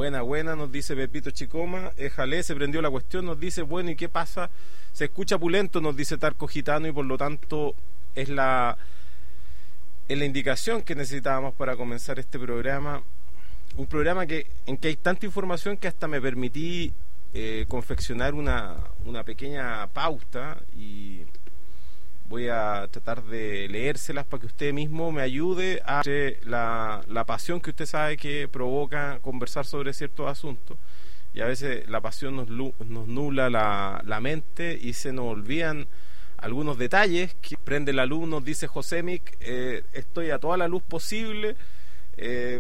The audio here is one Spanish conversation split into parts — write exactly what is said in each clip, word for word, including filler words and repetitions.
Buena, buena, nos dice Pepito Chicoma. Éjale, se prendió la cuestión, nos dice, bueno, ¿y qué pasa? Se escucha pulento, nos dice Tarco Gitano, y por lo tanto es la, es la indicación que necesitábamos para comenzar este programa. Un programa que en que hay tanta información que hasta me permití eh, confeccionar una, una pequeña pauta, y voy a tratar de leérselas para que usted mismo me ayude a la, la pasión que usted sabe que provoca conversar sobre ciertos asuntos. Y a veces la pasión nos, nos nubla la, la mente y se nos olvidan algunos detalles que prende la luz, nos dice Josemic. Eh, estoy a toda la luz posible. Eh,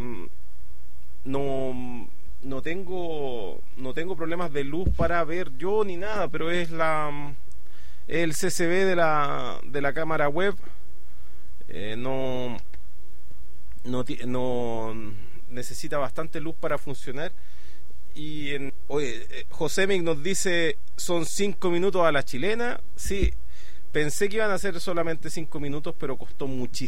no, no tengo no tengo problemas de luz para ver yo ni nada, pero es la el C C B de la de la cámara web. Eh, no, no no necesita bastante luz para funcionar. Y en, oye, Josemic nos dice, son cinco minutos a la chilena. Sí, pensé que iban a ser solamente cinco minutos, pero costó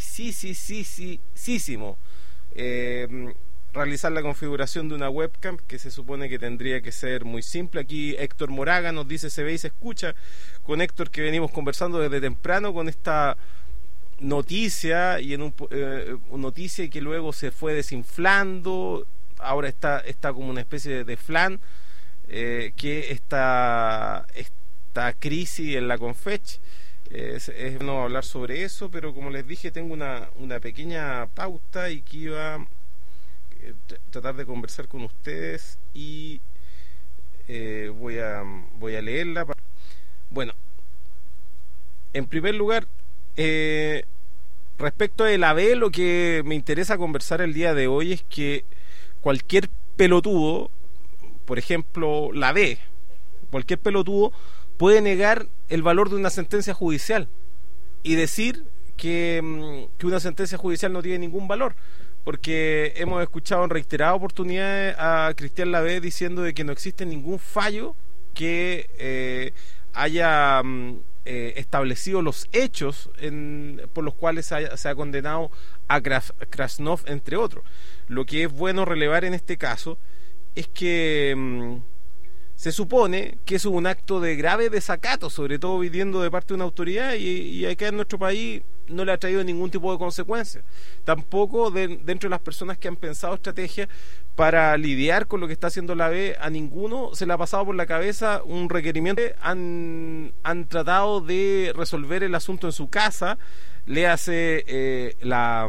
muchísimo eh, realizar la configuración de una webcam, que se supone que tendría que ser muy simple. Aquí Héctor Moraga nos dice, se ve y se escucha. Con Héctor, que venimos conversando desde temprano con esta noticia, y en un eh, noticia que luego se fue desinflando. Ahora está, está como una especie de flan, eh, que esta, esta crisis en la Confech. Es, es bueno hablar sobre eso, pero como les dije, tengo una, una pequeña pauta y que iba a eh, tratar de conversar con ustedes, y eh, voy a voy a leerla. Bueno, en primer lugar, eh, respecto del A B, lo que me interesa conversar el día de hoy es que cualquier pelotudo, por ejemplo la B, cualquier pelotudo puede negar el valor de una sentencia judicial y decir que, que una sentencia judicial no tiene ningún valor, porque hemos escuchado en reiteradas oportunidades a Cristian Lavé diciendo de que no existe ningún fallo que eh, haya eh, establecido los hechos en, por los cuales se, haya, se ha condenado a Krasnov, entre otros. Lo que es bueno relevar en este caso es que mmm, se supone que es un acto de grave desacato, sobre todo viniendo de parte de una autoridad, y, y acá en nuestro país no le ha traído ningún tipo de consecuencia. Tampoco de, dentro de las personas que han pensado estrategias para lidiar con lo que está haciendo la B, a ninguno se le ha pasado por la cabeza un requerimiento. Han, han tratado de resolver el asunto en su casa, le hace eh, la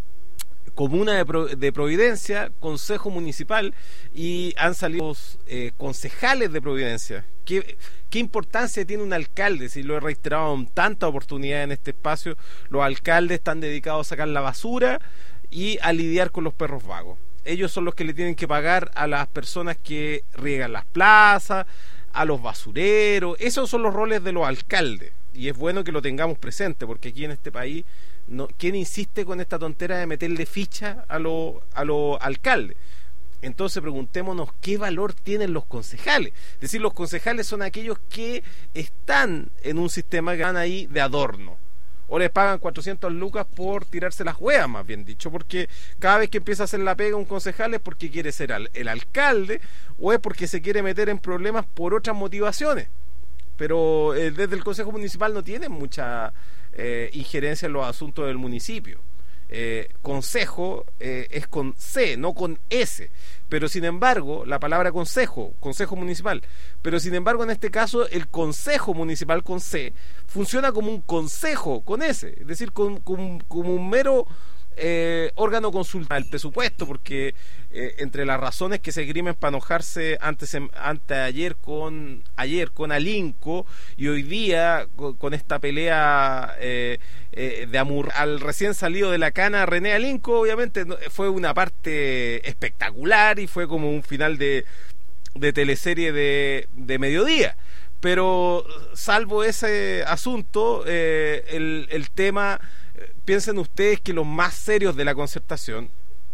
comuna de, Pro, de Providencia, consejo municipal, y han salido eh, concejales de Providencia. ¿Qué, ¿Qué importancia tiene un alcalde? Si lo he reiterado en tantas oportunidades en este espacio, los alcaldes están dedicados a sacar la basura y a lidiar con los perros vagos. Ellos son los que le tienen que pagar a las personas que riegan las plazas, a los basureros. Esos son los roles de los alcaldes, y es bueno que lo tengamos presente, porque aquí en este país, no, ¿quién insiste con esta tontera de meterle ficha a los a los alcaldes? Entonces preguntémonos qué valor tienen los concejales. Es decir, los concejales son aquellos que están en un sistema que van ahí de adorno, o les pagan cuatrocientas lucas por tirarse las huevas, más bien dicho, porque cada vez que empieza a hacer la pega un concejal es porque quiere ser al, el alcalde, o es porque se quiere meter en problemas por otras motivaciones. Pero eh, desde el Consejo Municipal no tienen mucha eh, injerencia en los asuntos del municipio. Eh, consejo eh, es con C, no con S, pero sin embargo la palabra consejo, consejo municipal, pero sin embargo en este caso el consejo municipal con C funciona como un consejo con S, es decir, con, con, como un mero eh, órgano consulta del presupuesto, porque eh, entre las razones que se esgrimen para enojarse antes, antes ayer con ayer con Alinco, y hoy día con, con esta pelea eh, eh, de amor al recién salido de la cana René Alinco, obviamente fue una parte espectacular y fue como un final de, de teleserie de, de mediodía. Pero salvo ese asunto, eh, el, el tema, piensen ustedes que los más serios de la concertación,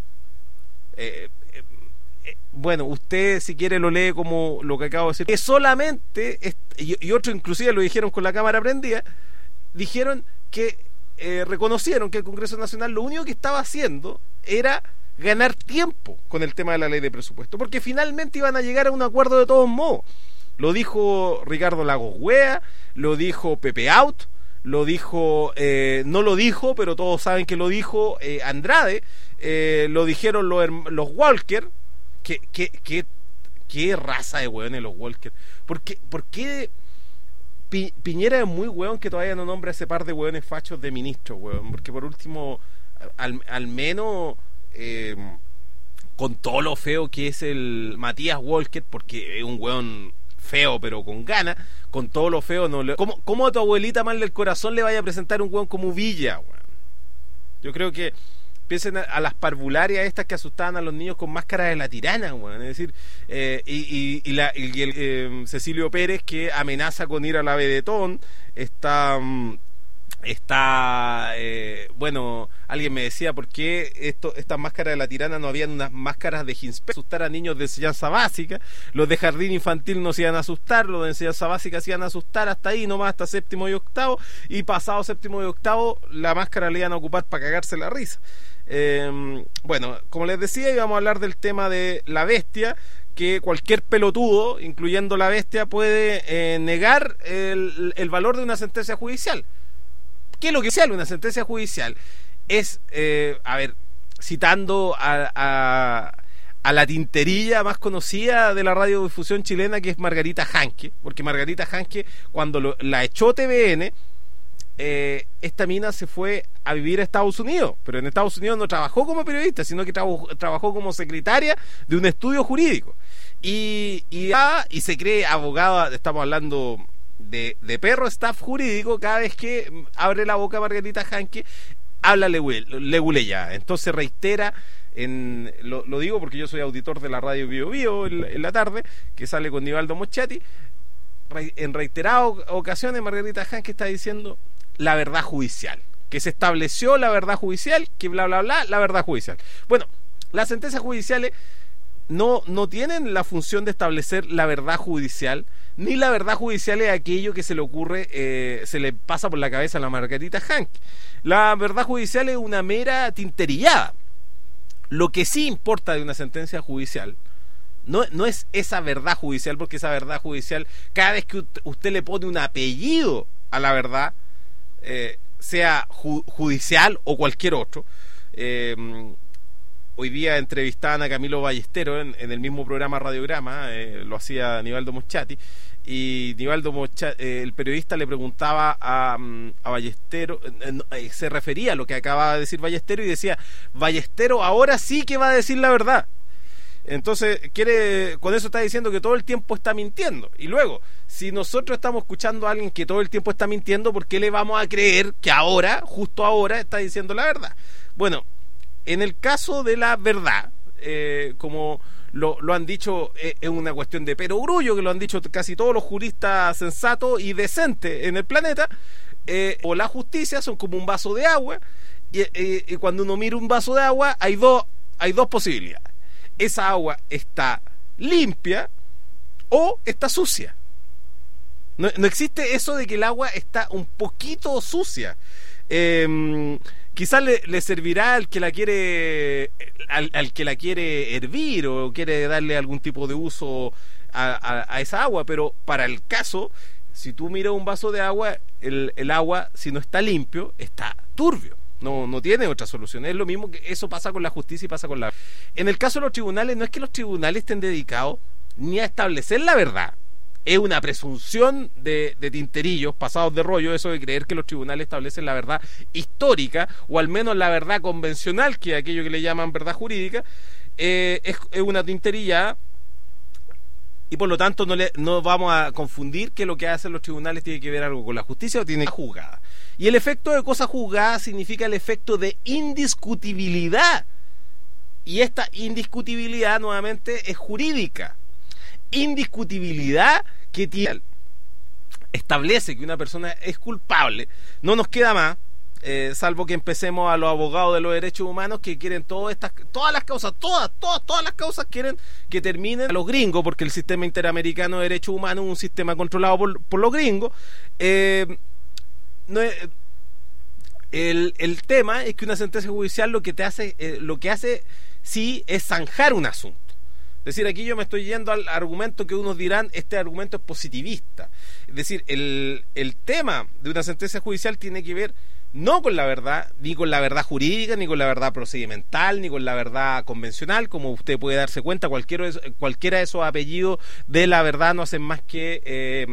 eh, eh, bueno, usted si quiere lo lee como lo que acabo de decir, que solamente, y, y otros inclusive lo dijeron con la cámara prendida, dijeron que eh, reconocieron que el Congreso Nacional lo único que estaba haciendo era ganar tiempo con el tema de la ley de presupuesto, porque finalmente iban a llegar a un acuerdo de todos modos. Lo dijo Ricardo Lagos Wea, lo dijo Pepe Out, lo dijo, eh, no lo dijo, pero todos saben que lo dijo eh, Andrade, eh, lo dijeron los, los Walker, que, que, que, qué raza de hueones los Walker. ¿Por qué, por qué Pi, Piñera es muy hueón que todavía no nombra ese par de hueones fachos de ministro, hueón? Porque por último, al, al menos, eh, con todo lo feo que es el Matías Walker, porque es un hueón feo pero con ganas, con todo lo feo, no le... ¿Cómo, cómo a tu abuelita mal del corazón le vaya a presentar un hueón como Villa, hueón? Yo creo que piensen a, a las parvularias estas que asustaban a los niños con máscara de la tirana, bueno, es decir, eh, y, y, y, la, y el eh, Cecilio Pérez que amenaza con ir a la Vedetón, está, está eh, bueno, alguien me decía por qué esto, estas máscaras de la tirana no habían unas máscaras de Ginspe, asustar a niños de enseñanza básica, los de jardín infantil no se iban a asustar, los de enseñanza básica se iban a asustar hasta ahí nomás, hasta séptimo y octavo, y pasado séptimo y octavo la máscara le iban a ocupar para cagarse la risa. Eh, bueno, como les decía, íbamos a hablar del tema de la bestia, que cualquier pelotudo, incluyendo la bestia, puede eh, negar el, el valor de una sentencia judicial. ¿Qué es lo que sea una sentencia judicial? Es, eh, a ver, citando a, a, a la tinterilla más conocida de la radiodifusión chilena, que es Margarita Janke, porque Margarita Janke, cuando lo, la echó T V N, Eh, esta mina se fue a vivir a Estados Unidos, pero en Estados Unidos no trabajó como periodista, sino que trabajó, trabajó como secretaria de un estudio jurídico y, y, ah, y se cree abogada. Estamos hablando de, de perro staff jurídico. Cada vez que abre la boca Margarita Janke habla leguleya, entonces reitera en, lo, lo digo porque yo soy auditor de la radio Bio Bio en, en la tarde, que sale con Nivaldo Moschati. En reiteradas ocasiones Margarita Janke está diciendo la verdad judicial, que se estableció la verdad judicial, que bla bla bla, la verdad judicial. Bueno, las sentencias judiciales no, no tienen la función de establecer la verdad judicial, ni la verdad judicial es aquello que se le ocurre, eh, se le pasa por la cabeza a la Margarita Janke. La verdad judicial es una mera tinterillada. Lo que sí importa de una sentencia judicial No, no es esa verdad judicial, porque esa verdad judicial, cada vez que usted le pone un apellido a la verdad, eh, sea ju judicial o cualquier otro. Eh, hoy día entrevistaban a Camilo Ballestero en, en el mismo programa Radiograma, eh, lo hacía Nivaldo Moschati, y Nivaldo Moschati, eh, el periodista le preguntaba a, a Ballestero, eh, se refería a lo que acaba de decir Ballestero y decía: Ballestero ahora sí que va a decir la verdad. Entonces, quiere, con eso está diciendo que todo el tiempo está mintiendo. Y luego, si nosotros estamos escuchando a alguien que todo el tiempo está mintiendo, ¿por qué le vamos a creer que ahora, justo ahora, está diciendo la verdad? Bueno, en el caso de la verdad, eh, como lo, lo han dicho, eh, es una cuestión de perogrullo, que lo han dicho casi todos los juristas sensatos y decentes en el planeta, eh, o la justicia son como un vaso de agua, y, eh, y cuando uno mira un vaso de agua, hay dos, hay dos posibilidades. Esa agua está limpia o está sucia. No, no existe eso de que el agua está un poquito sucia. Eh, quizás le, le servirá al que la quiere, al, al que la quiere hervir o quiere darle algún tipo de uso a, a, a esa agua, pero para el caso, si tú miras un vaso de agua, el, el agua, si no está limpio, está turbio. No, no tiene otra solución. Es lo mismo que eso pasa con la justicia y pasa con la... En el caso de los tribunales, no es que los tribunales estén dedicados ni a establecer la verdad. Es una presunción de, de tinterillos pasados de rollo, eso de creer que los tribunales establecen la verdad histórica, o al menos la verdad convencional, que es aquello que le llaman verdad jurídica. Eh, es, es una tinterilla. Y por lo tanto no, le, no vamos a confundir que lo que hacen los tribunales tiene que ver algo con la justicia o tiene que ser juzgada. Y el efecto de cosa juzgada significa el efecto de indiscutibilidad. Y esta indiscutibilidad nuevamente es jurídica. Indiscutibilidad que tiene, establece que una persona es culpable. No nos queda más, eh, salvo que empecemos a los abogados de los derechos humanos que quieren todas estas, todas las causas, todas, todas, todas las causas quieren que terminen a los gringos, porque el sistema interamericano de derechos humanos es un sistema controlado por, por los gringos. Eh, no es, el, el tema es que una sentencia judicial lo que te hace, eh, lo que hace sí es zanjar un asunto. Es decir, aquí yo me estoy yendo al argumento que unos dirán, este argumento es positivista. Es decir, el, el tema de una sentencia judicial tiene que ver no con la verdad, ni con la verdad jurídica, ni con la verdad procedimental, ni con la verdad convencional. Como usted puede darse cuenta, cualquiera, cualquiera de esos apellidos de la verdad no hacen más que eh,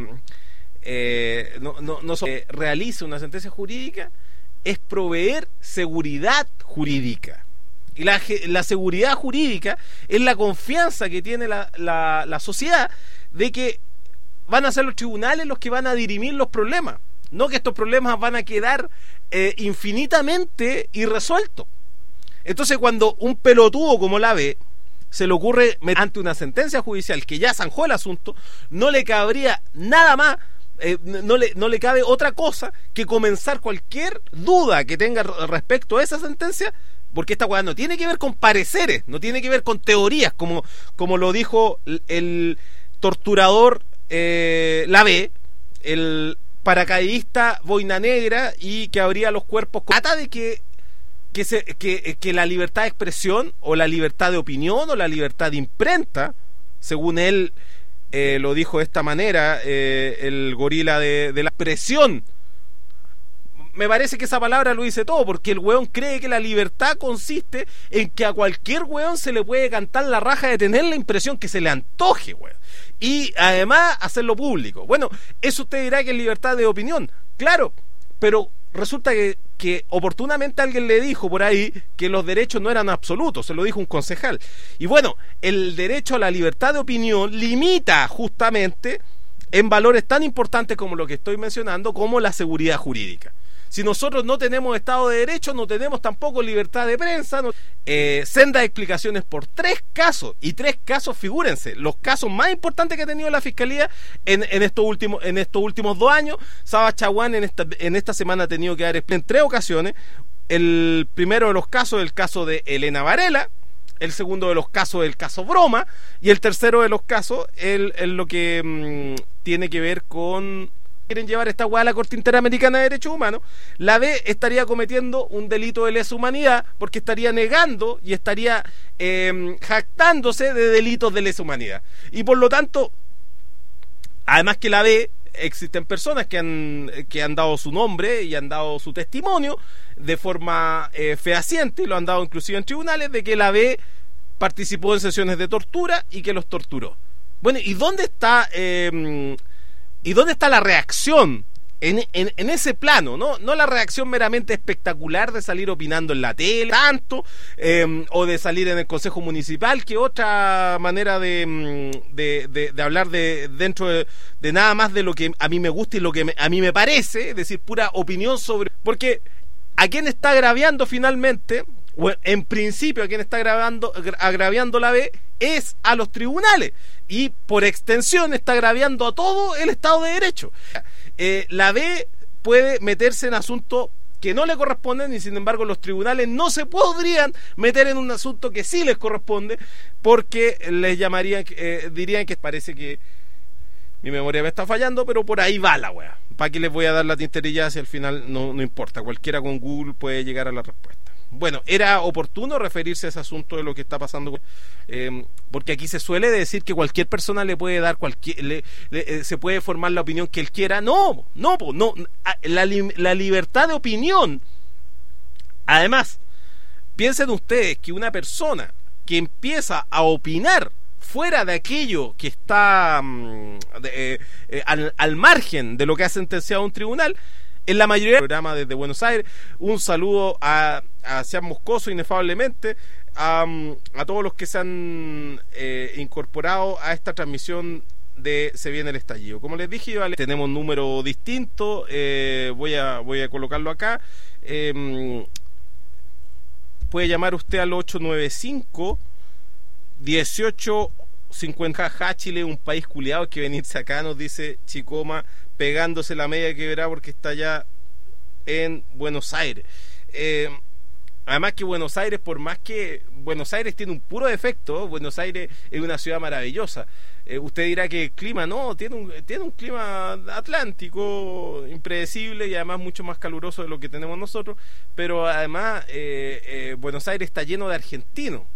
eh, no, no, no eh, realiza una sentencia jurídica, es proveer seguridad jurídica. Y la, la seguridad jurídica es la confianza que tiene la, la, la sociedad de que van a ser los tribunales los que van a dirimir los problemas, no que estos problemas van a quedar eh, infinitamente irresueltos. Entonces, cuando un pelotudo como la ve se le ocurre ante una sentencia judicial que ya zanjó el asunto, no le cabría nada más, eh, no, le, no le cabe otra cosa que comenzar cualquier duda que tenga respecto a esa sentencia, porque esta weá no tiene que ver con pareceres, no tiene que ver con teorías, como, como lo dijo el torturador eh, Lavé, el paracaidista Boina Negra, y que abría los cuerpos. Trata de que que, se, que que la libertad de expresión o la libertad de opinión o la libertad de imprenta, según él eh, lo dijo de esta manera, eh, el gorila de, de la expresión. Me parece que esa palabra lo dice todo, porque el weón cree que la libertad consiste en que a cualquier weón se le puede cantar la raja de tener la impresión que se le antoje, weón, y además hacerlo público. Bueno, eso usted dirá que es libertad de opinión, claro, pero resulta que, que oportunamente alguien le dijo por ahí que los derechos no eran absolutos, se lo dijo un concejal. Y bueno, el derecho a la libertad de opinión limita justamente en valores tan importantes como lo que estoy mencionando, como la seguridad jurídica. Si nosotros no tenemos Estado de Derecho, no tenemos tampoco libertad de prensa. No, eh, sendas explicaciones por tres casos, y tres casos, figúrense, los casos más importantes que ha tenido la Fiscalía en, en, estos, últimos, en estos últimos dos años. Saba Chaguán en esta, en esta semana ha tenido que dar en tres ocasiones. El primero de los casos, el caso de Elena Varela, el segundo de los casos, el caso Broma, y el tercero de los casos, el, el lo que mmm, tiene que ver con... quieren llevar esta hueá a la Corte Interamericana de Derechos Humanos. La B estaría cometiendo un delito de lesa humanidad, porque estaría negando y estaría eh, jactándose de delitos de lesa humanidad. Y por lo tanto, además que la B, existen personas que han, que han dado su nombre y han dado su testimonio de forma eh, fehaciente, y lo han dado inclusive en tribunales, de que la B participó en sesiones de tortura y que los torturó. Bueno, ¿y dónde está... Eh, ¿Y dónde está la reacción en, en, en ese plano? ¿no? No la reacción meramente espectacular de salir opinando en la tele, tanto, eh, o de salir en el Consejo Municipal, que otra manera de, de, de, de hablar de dentro de, de nada más de lo que a mí me gusta y lo que me, a mí me parece, es decir, pura opinión sobre... Porque a quién está agraviando finalmente, o en principio a quien está agravando, agraviando la B, es a los tribunales, y por extensión está agraviando a todo el Estado de Derecho. Eh, la B puede meterse en asuntos que no le corresponden, y sin embargo los tribunales no se podrían meter en un asunto que sí les corresponde, porque les llamarían, eh, dirían que parece que mi memoria me está fallando, pero por ahí va la wea. ¿Para qué les voy a dar la tinterilla si al final no, no importa? Cualquiera con Google puede llegar a la respuesta. Bueno, era oportuno referirse a ese asunto de lo que está pasando, eh, porque aquí se suele decir que cualquier persona le puede dar cualquier, le, le, eh, se puede formar la opinión que él quiera. No, no, no, la, la libertad de opinión. Además, piensen ustedes que una persona que empieza a opinar fuera de aquello que está de, eh, eh, al, al margen de lo que ha sentenciado un tribunal, en la mayoría del programa desde Buenos Aires, un saludo a, a Sean Moscoso, inefablemente, a, a todos los que se han eh, incorporado a esta transmisión de Se Viene el Estallido. Como les dije, vale, tenemos un número distinto, eh, voy, a, voy a colocarlo acá. Eh, puede llamar usted al ocho nueve cinco, dieciocho cincuenta. Ja, Chile, un país culiado, hay que venirse acá, nos dice Chicoma, pegándose la media que verá porque está allá en Buenos Aires. Eh, además que Buenos Aires, por más que Buenos Aires tiene un puro defecto, Buenos Aires es una ciudad maravillosa. Eh, usted dirá que el clima, no, tiene un, tiene un clima atlántico, impredecible, y además mucho más caluroso de lo que tenemos nosotros, pero además eh, eh, Buenos Aires está lleno de argentinos.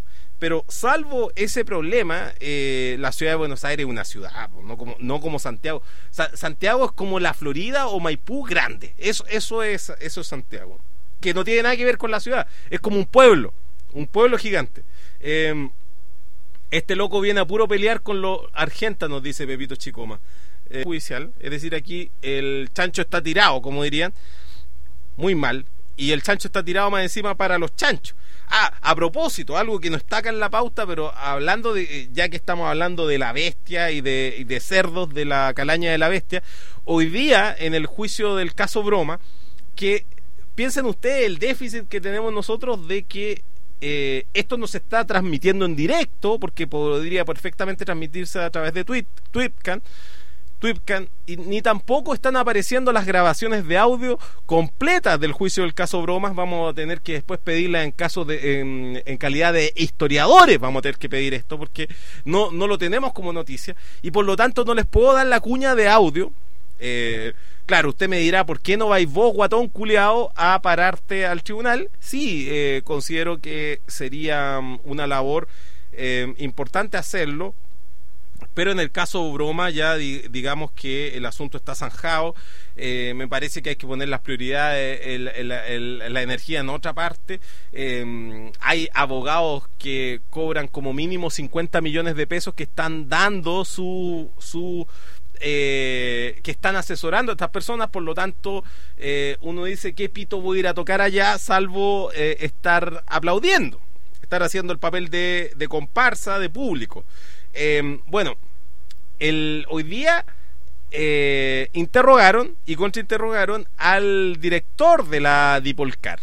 pero salvo ese problema, eh, la ciudad de Buenos Aires es una ciudad, no como, no como Santiago. Sa- Santiago es como la Florida o Maipú grande. Eso, eso es, eso es Santiago. Que no tiene nada que ver con la ciudad. Es como un pueblo, un pueblo gigante. Eh, este loco viene a puro pelear con los argentanos, dice Pepito Chicoma. Eh, judicial, es decir, aquí el chancho está tirado, como dirían, muy mal. Y el chancho está tirado más encima para los chanchos. Ah, a propósito, algo que no está acá en la pauta, pero hablando de, ya que estamos hablando de la bestia y de, y de cerdos de la calaña de la bestia, hoy día en el juicio del caso Broma, que piensen ustedes el déficit que tenemos nosotros de que eh, esto no se está transmitiendo en directo, porque podría perfectamente transmitirse a través de tweet, Tweetcan, Tweetcan, y ni tampoco están apareciendo las grabaciones de audio completas del juicio del caso Bromas. Vamos a tener que después pedirla en caso de en, en calidad de historiadores, vamos a tener que pedir esto porque no, no lo tenemos como noticia y por lo tanto no les puedo dar la cuña de audio. Eh, claro, usted me dirá, ¿por qué no vais vos, guatón culiao, a pararte al tribunal? Sí, eh, considero que sería una labor eh, importante hacerlo. Pero en el caso Broma ya di, digamos que el asunto está zanjado. Eh, me parece que hay que poner las prioridades, el, el, el, la energía en otra parte. Eh, hay abogados que cobran como mínimo cincuenta millones de pesos que están dando su... su eh, que están asesorando a estas personas, por lo tanto eh, uno dice, ¿qué pito voy a ir a tocar allá salvo eh, estar aplaudiendo? Estar haciendo el papel de, de comparsa, de público. Eh, bueno, el, hoy día eh, interrogaron y contrainterrogaron al director de la Dipolcar.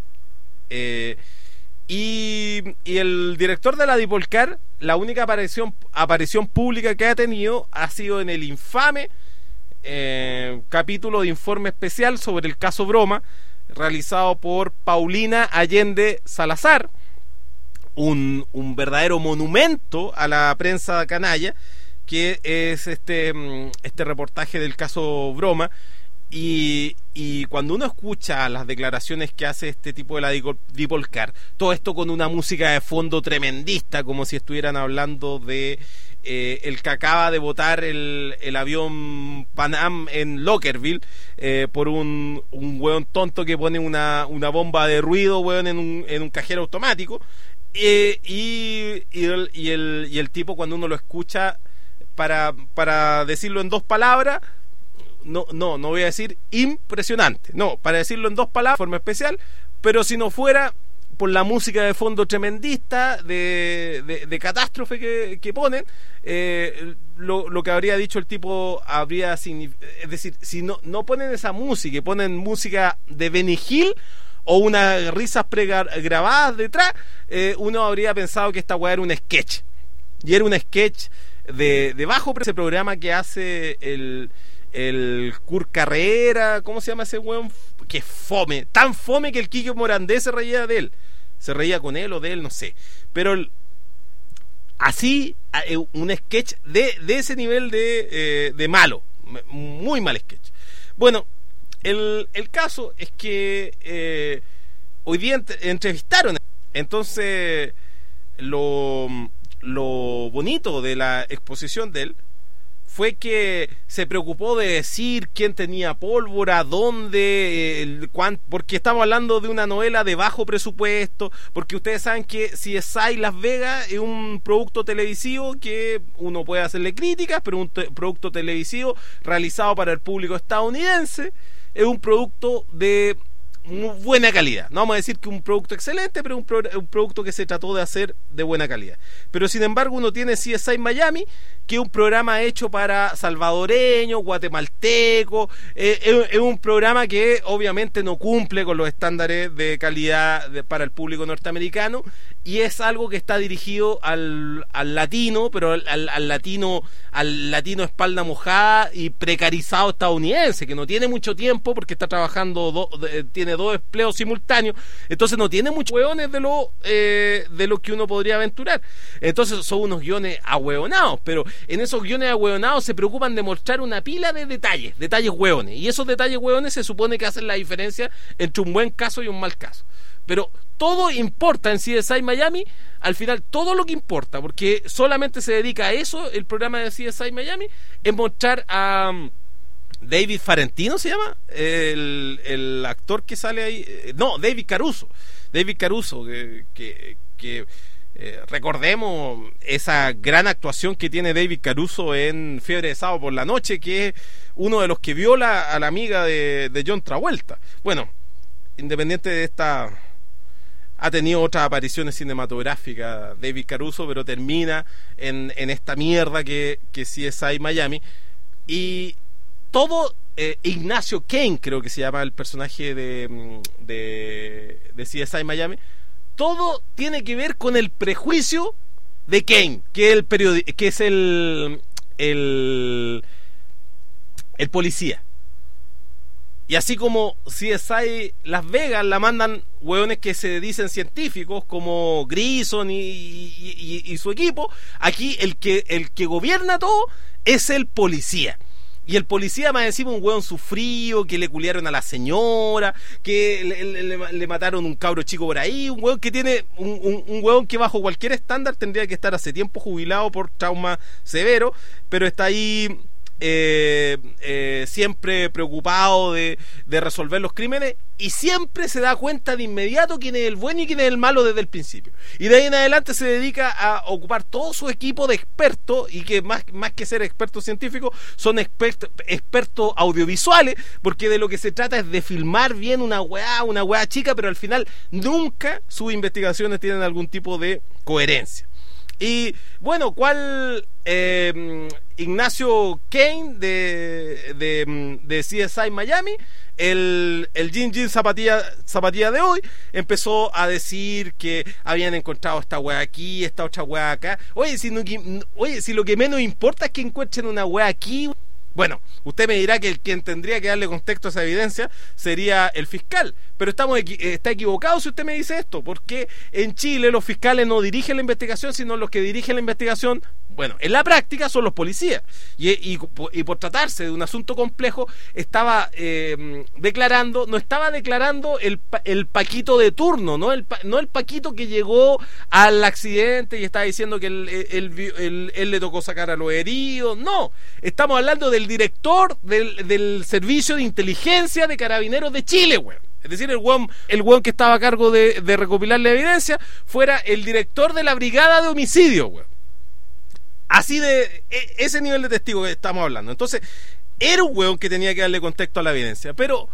Eh, y, y el director de la Dipolcar, la única aparición, aparición pública que ha tenido ha sido en el infame eh, capítulo de informe especial sobre el caso Broma, realizado por Paulina Allende Salazar. Un, un verdadero monumento a la prensa canalla, que es este, este reportaje del caso Broma. Y, y cuando uno escucha las declaraciones que hace este tipo de la Dipolcar, todo esto con una música de fondo tremendista, como si estuvieran hablando de eh, el que acaba de botar el, el avión Pan Am en Lockerville eh, por un, un hueón tonto que pone una, una bomba de ruido, hueón, en un, en un cajero automático. Eh, y, y, el, y, el, y el tipo, cuando uno lo escucha, para, para decirlo en dos palabras, no, no, no voy a decir impresionante, no, para decirlo en dos palabras, de forma especial, pero si no fuera por la música de fondo tremendista, de, de, de catástrofe que, que ponen, eh, lo, lo que habría dicho el tipo habría, es decir, si no, no ponen esa música y ponen música de Benny Hill, o unas risas pregrabadas detrás, eh, uno habría pensado que esta weá era un sketch. Y era un sketch de, de bajo ese programa que hace el, el Kurt Carrera, ¿cómo se llama ese weón? Que fome, tan fome que el Quique Morandé se reía de él. Se reía con él o de él, no sé. Pero el, así, un sketch de, de ese nivel de, eh, de malo. Muy mal sketch. Bueno, El, el caso es que eh, hoy día ent- entrevistaron. Entonces, lo, lo bonito de la exposición de él fue que se preocupó de decir quién tenía pólvora, dónde, el, cuán, porque estamos hablando de una novela de bajo presupuesto, porque ustedes saben que C S I Las Vegas es un producto televisivo que uno puede hacerle críticas, pero un te- producto televisivo realizado para el público estadounidense. Es un producto de muy buena calidad. No vamos a decir que un producto excelente, pero un, pro, un producto que se trató de hacer de buena calidad. Pero sin embargo uno tiene C S I Miami, que es un programa hecho para salvadoreños, guatemaltecos. Eh, es, es un programa que obviamente no cumple con los estándares de calidad de, para el público norteamericano, y es algo que está dirigido al, al latino, pero al, al, al latino al latino espalda mojada y precarizado estadounidense, que no tiene mucho tiempo porque está trabajando, do, de, tiene dos empleos simultáneos, entonces no tiene muchos hueones de lo, eh, de lo que uno podría aventurar. Entonces son unos guiones ahueonados, pero en esos guiones ahueonados se preocupan de mostrar una pila de detalles, detalles hueones, y esos detalles hueones se supone que hacen la diferencia entre un buen caso y un mal caso. Pero todo importa en C S I Miami, al final todo lo que importa, porque solamente se dedica a eso el programa de C S I Miami, es mostrar a um, David Farentino, se llama el, el actor que sale ahí, no, David Caruso, David Caruso, que, que, que eh, recordemos esa gran actuación que tiene David Caruso en Fiebre de Sábado por la Noche, que es uno de los que viola a la amiga de, de John Travolta. Bueno, independiente de esta, ha tenido otras apariciones cinematográficas David Caruso, pero termina en, en esta mierda que, que C S I Miami. Y todo, eh, Ignacio Kane, creo que se llama el personaje de, de, de C S I Miami, todo tiene que ver con el prejuicio de Kane, que es el periodi- que es el, el el policía. Y así como C S I Las Vegas la mandan hueones que se dicen científicos como Grison y, y, y, y su equipo, aquí el que, el que gobierna todo es el policía. Y el policía más encima un hueón sufrido, que le culiaron a la señora, que le, le, le, le mataron un cabro chico por ahí, un hueón que tiene un, un, un hueón que bajo cualquier estándar tendría que estar hace tiempo jubilado por trauma severo, pero está ahí eh, eh, siempre preocupado de, de resolver los crímenes, y siempre se da cuenta de inmediato quién es el bueno y quién es el malo desde el principio, y de ahí en adelante se dedica a ocupar todo su equipo de expertos, y que más, más que ser expertos científicos son expertos, expertos audiovisuales, porque de lo que se trata es de filmar bien una weá, una weá chica, pero al final nunca sus investigaciones tienen algún tipo de coherencia. Y bueno, ¿cuál eh, Ignacio Kane de, de, de C S I Miami? El, el Jin Jin Zapatilla, Zapatilla de hoy empezó a decir que habían encontrado esta weá aquí, esta otra weá acá. Oye, si, no, oye, si lo que menos importa es que encuentren una weá aquí. Bueno, usted me dirá que el quien tendría que darle contexto a esa evidencia sería el fiscal, pero estamos equi- está equivocado si usted me dice esto, porque en Chile los fiscales no dirigen la investigación, sino los que dirigen la investigación, bueno, en la práctica son los policías, y, y, y por tratarse de un asunto complejo estaba eh, declarando, no estaba declarando el, el paquito de turno, no el, no el paquito que llegó al accidente y estaba diciendo que él, él, él, él, él le tocó sacar a los heridos, no, estamos hablando del director del, del Servicio de Inteligencia de Carabineros de Chile, güey. Es decir, el hueón el hueón que estaba a cargo de, de recopilar la evidencia fuera el director de la brigada de homicidio, güey. Así de e, ese nivel de testigo que estamos hablando. Entonces, era un hueón que tenía que darle contexto a la evidencia, pero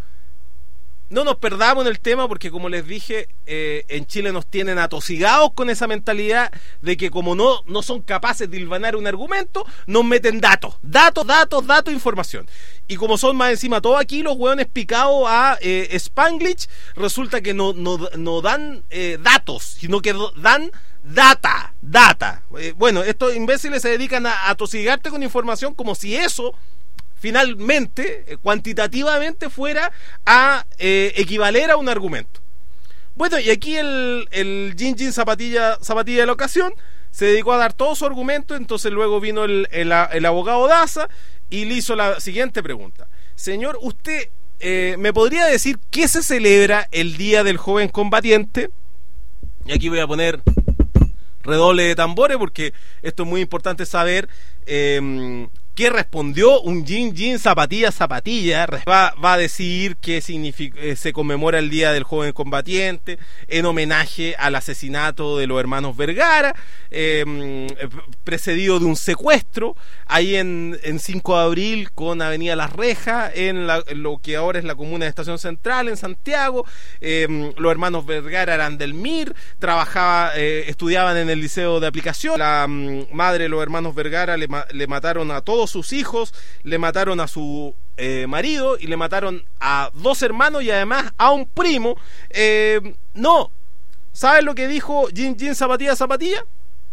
no nos perdamos en el tema, porque como les dije, eh, en Chile nos tienen atosigados con esa mentalidad de que como no, no son capaces de hilvanar un argumento, nos meten datos, datos, datos, datos, información. Y como son más encima todos aquí los hueones picados a eh, Spanglish, resulta que no, no, no dan eh, datos, sino que dan data, data. Eh, bueno, estos imbéciles se dedican a atosigarte con información como si eso finalmente, eh, cuantitativamente fuera a eh, equivaler a un argumento. Bueno, y aquí el, el Jin Jin Zapatilla, Zapatilla de la ocasión se dedicó a dar todo su argumento. Entonces luego vino el, el, el abogado Daza y le hizo la siguiente pregunta: señor, usted eh, ¿me podría decir qué se celebra el Día del Joven Combatiente? Y aquí voy a poner redoble de tambores, porque esto es muy importante saber eh, qué respondió un Jin Jin Zapatilla Zapatilla. Va, va a decir que significa, eh, se conmemora el Día del Joven Combatiente en homenaje al asesinato de los hermanos Vergara, eh, precedido de un secuestro ahí en, en cinco de abril con Avenida Las Rejas, en, la, en lo que ahora es la comuna de Estación Central en Santiago. Eh, los hermanos Vergara eran del M I R, trabajaba, eh, estudiaban en el liceo de aplicación. La um, madre de los hermanos Vergara le, le mataron a todos sus hijos, le mataron a su eh, marido y le mataron a dos hermanos y además a un primo. Eh, no, ¿sabes lo que dijo Jin Jin Zapatilla Zapatilla?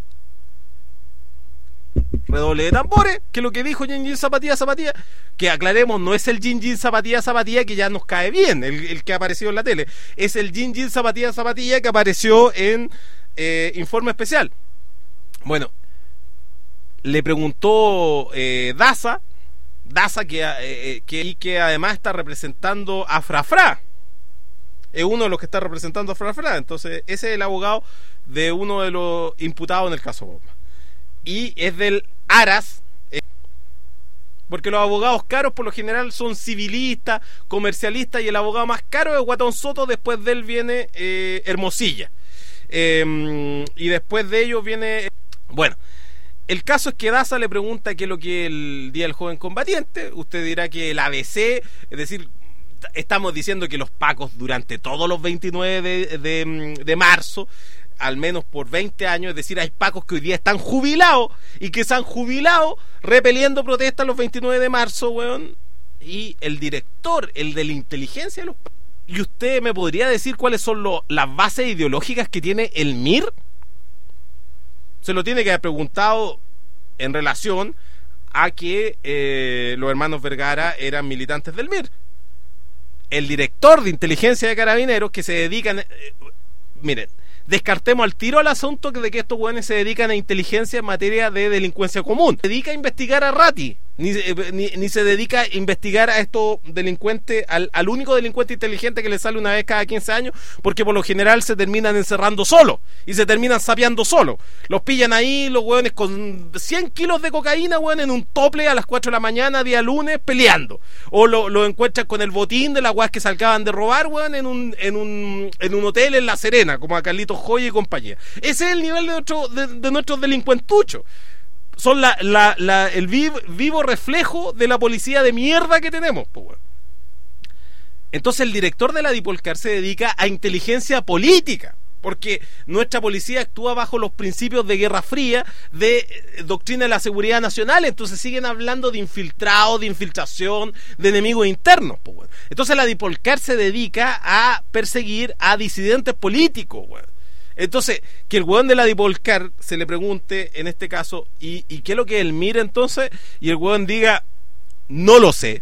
Redoble de tambores, que lo que dijo Jin Jin Zapatilla Zapatilla, que aclaremos, no es el Jin Jin Zapatilla Zapatilla que ya nos cae bien, el, el que apareció en la tele, es el Jin Jin Zapatilla Zapatilla que apareció en eh, Informe Especial. Bueno, le preguntó eh, Daza, Daza que, eh, que, y que además está representando a Frafra. es uno de los que está representando a Fran Fran. Entonces ese es el abogado de uno de los imputados en el caso Bomba, y es del Aras, eh, porque los abogados caros por lo general son civilistas, comercialistas, y el abogado más caro es Guatón Soto. Después de él viene eh, Hermosilla, eh, y después de ellos viene eh, bueno, el caso es que Daza le pregunta qué es lo que es el Día del Joven Combatiente. Usted dirá que el A B C, es decir, estamos diciendo que los pacos durante todos los veintinueve de, de, de marzo, al menos por veinte años, es decir, hay pacos que hoy día están jubilados y que se han jubilado repeliendo protestas los veintinueve de marzo, weón. Y el director, el de la inteligencia de los pacos. ¿Y usted me podría decir cuáles son lo, las bases ideológicas que tiene el M I R? Se lo tiene que haber preguntado en relación a que eh, los hermanos Vergara eran militantes del M I R. El director de inteligencia de Carabineros, que se dedican, eh, miren, descartemos al tiro al asunto de que estos güeyes se dedican a inteligencia en materia de delincuencia común. Se dedica a investigar a Ratti, ni, ni, ni se dedica a investigar a estos delincuentes, al, al único delincuente inteligente que le sale una vez cada quince años, porque por lo general se terminan encerrando solos y se terminan sapeando solos. Los pillan ahí, los güeyes con cien kilos de cocaína, güeyes, en un tople a las cuatro de la mañana, día lunes, peleando. O lo, lo encuentran con el botín de las güeyes que se acaban de robar, güeyes, en un, en un, en un hotel en La Serena, como a Carlitos Joya y compañía. Ese es el nivel de, nuestro, de, de nuestros delincuentuchos. Son la, la, la, el vivo, vivo reflejo de la policía de mierda que tenemos, pues, bueno. Entonces el director de la Dipolcar se dedica a inteligencia política, porque nuestra policía actúa bajo los principios de Guerra Fría, de eh, doctrina de la seguridad nacional. Entonces siguen hablando de infiltrados, de infiltración, de enemigos internos, pues, bueno. Entonces la Dipolcar se dedica a perseguir a disidentes políticos, bueno. Entonces, que el hueón de la Dipolcar se le pregunte, en este caso, ¿y, y qué es lo que es el M I R entonces? Y el hueón diga, no lo sé.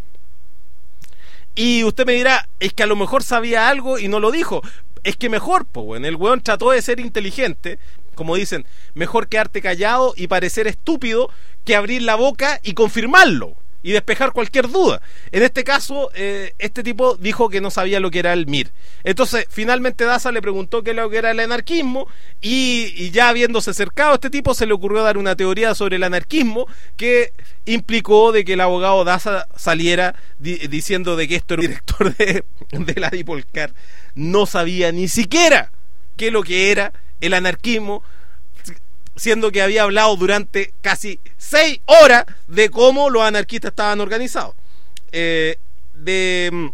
Y usted me dirá, es que a lo mejor sabía algo y no lo dijo. Es que mejor, pues, hueón, el hueón trató de ser inteligente, como dicen, mejor quedarte callado y parecer estúpido que abrir la boca y confirmarlo y despejar cualquier duda. En este caso, eh, este tipo dijo que no sabía lo que era el M I R. Entonces, finalmente Daza le preguntó qué es lo que era el anarquismo, y, y ya habiéndose acercado a este tipo, se le ocurrió dar una teoría sobre el anarquismo que implicó de que el abogado Daza saliera di diciendo de que esto era un director de, de la Dipolcar no sabía ni siquiera qué es lo que era el anarquismo, siendo que había hablado durante casi seis horas de cómo los anarquistas estaban organizados. Eh, de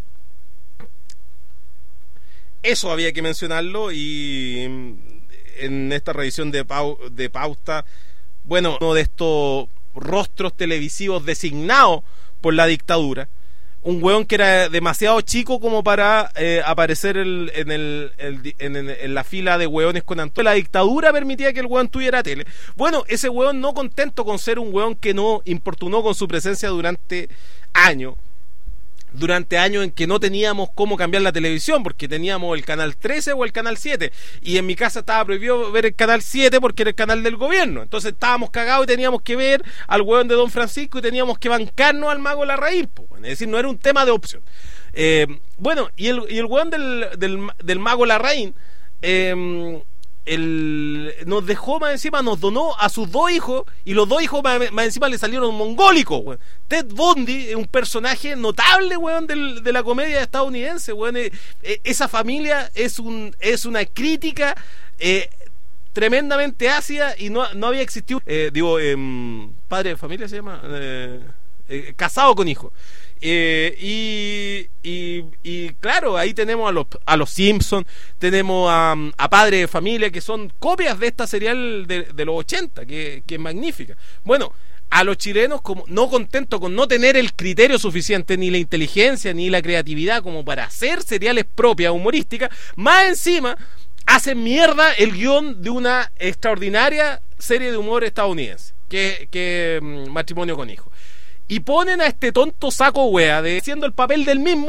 eso había que mencionarlo, y en esta revisión de, pau, de pauta, bueno, uno de estos rostros televisivos designados por la dictadura, un hueón que era demasiado chico como para eh, aparecer el, en, el, el, en, en, en la fila de hueones con Antonio. La dictadura permitía que el hueón tuviera tele. Bueno, ese hueón, no contento con ser un hueón que no importunó con su presencia durante años, durante años en que no teníamos cómo cambiar la televisión, porque teníamos el canal trece o el canal siete, y en mi casa estaba prohibido ver el canal siete porque era el canal del gobierno. Entonces estábamos cagados y teníamos que ver al hueón de Don Francisco y teníamos que bancarnos al Mago Larraín, pues, bueno. Es decir, no era un tema de opción. Eh, bueno, y el, y el hueón del, del, del Mago Larraín eh, el, nos dejó más encima, nos donó a sus dos hijos, y los dos hijos más, más encima le salieron mongólicos, weón. Ted Bundy es un personaje notable, weón, del, de la comedia estadounidense, weón. Eh, eh, esa familia es un es una crítica eh, tremendamente ácida, y no, no había existido, eh, digo, eh, padre de familia se llama, eh, eh, casado con hijo. Eh, y, y, y claro, ahí tenemos a los, a los Simpsons, tenemos a, a Padre de Familia, que son copias de esta serial de, de los ochenta, que, que es magnífica. Bueno, a los chilenos, como no contentos con no tener el criterio suficiente, ni la inteligencia, ni la creatividad como para hacer seriales propias, humorísticas, más encima hacen mierda el guión de una extraordinaria serie de humor estadounidense, que, que Matrimonio con Hijos. Y ponen a este tonto saco wea de haciendo el papel del mismo,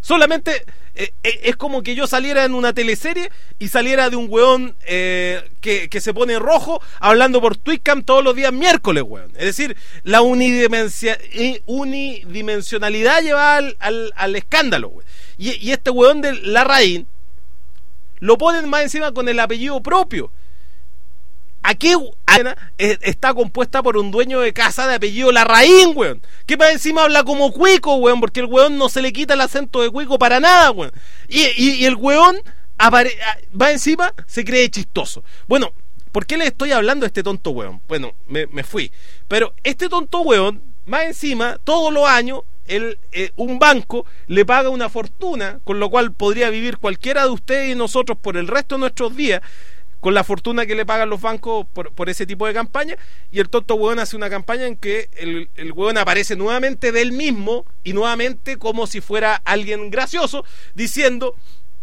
Solamente eh, eh, es como que yo saliera en una teleserie y saliera de un weón eh, que, que se pone rojo hablando por Twitcam todos los días miércoles, weón. Es decir, la unidimensia, unidimensionalidad lleva al, al, al escándalo, weón. Y, y este weón de Larraín lo ponen más encima con el apellido propio. Aquí está compuesta por un dueño de casa de apellido Larraín, weón. Que más encima habla como cuico, weón. Porque el weón no se le quita el acento de cuico para nada, weón. Y, y, y el weón apare- va encima, se cree chistoso. Bueno, ¿por qué les estoy hablando de este tonto weón? Bueno, me, me fui. Pero este tonto weón, más encima, todos los años, el, eh, un banco le paga una fortuna, con lo cual podría vivir cualquiera de ustedes y nosotros por el resto de nuestros días, con la fortuna que le pagan los bancos por, por ese tipo de campaña, y el tonto hueón hace una campaña en que el, el hueón aparece nuevamente de él mismo, y nuevamente como si fuera alguien gracioso, diciendo,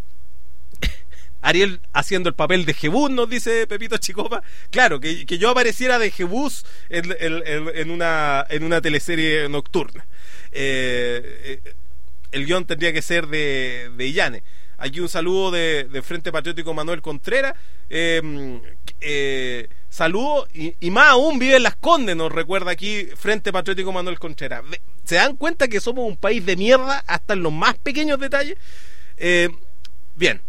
Ariel haciendo el papel de Jebús, nos dice Pepito Chicopa, claro, que, que yo apareciera de Jebús en, en, en, una, en una teleserie nocturna. Eh, eh, el guión tendría que ser de, de Illane. Aquí un saludo de, de Frente Patriótico Manuel Contreras. Eh, eh, saludo y, y más aún vive en Las Condes, nos recuerda aquí Frente Patriótico Manuel Contreras. ¿Se dan cuenta que somos un país de mierda hasta en los más pequeños detalles? Eh, bien.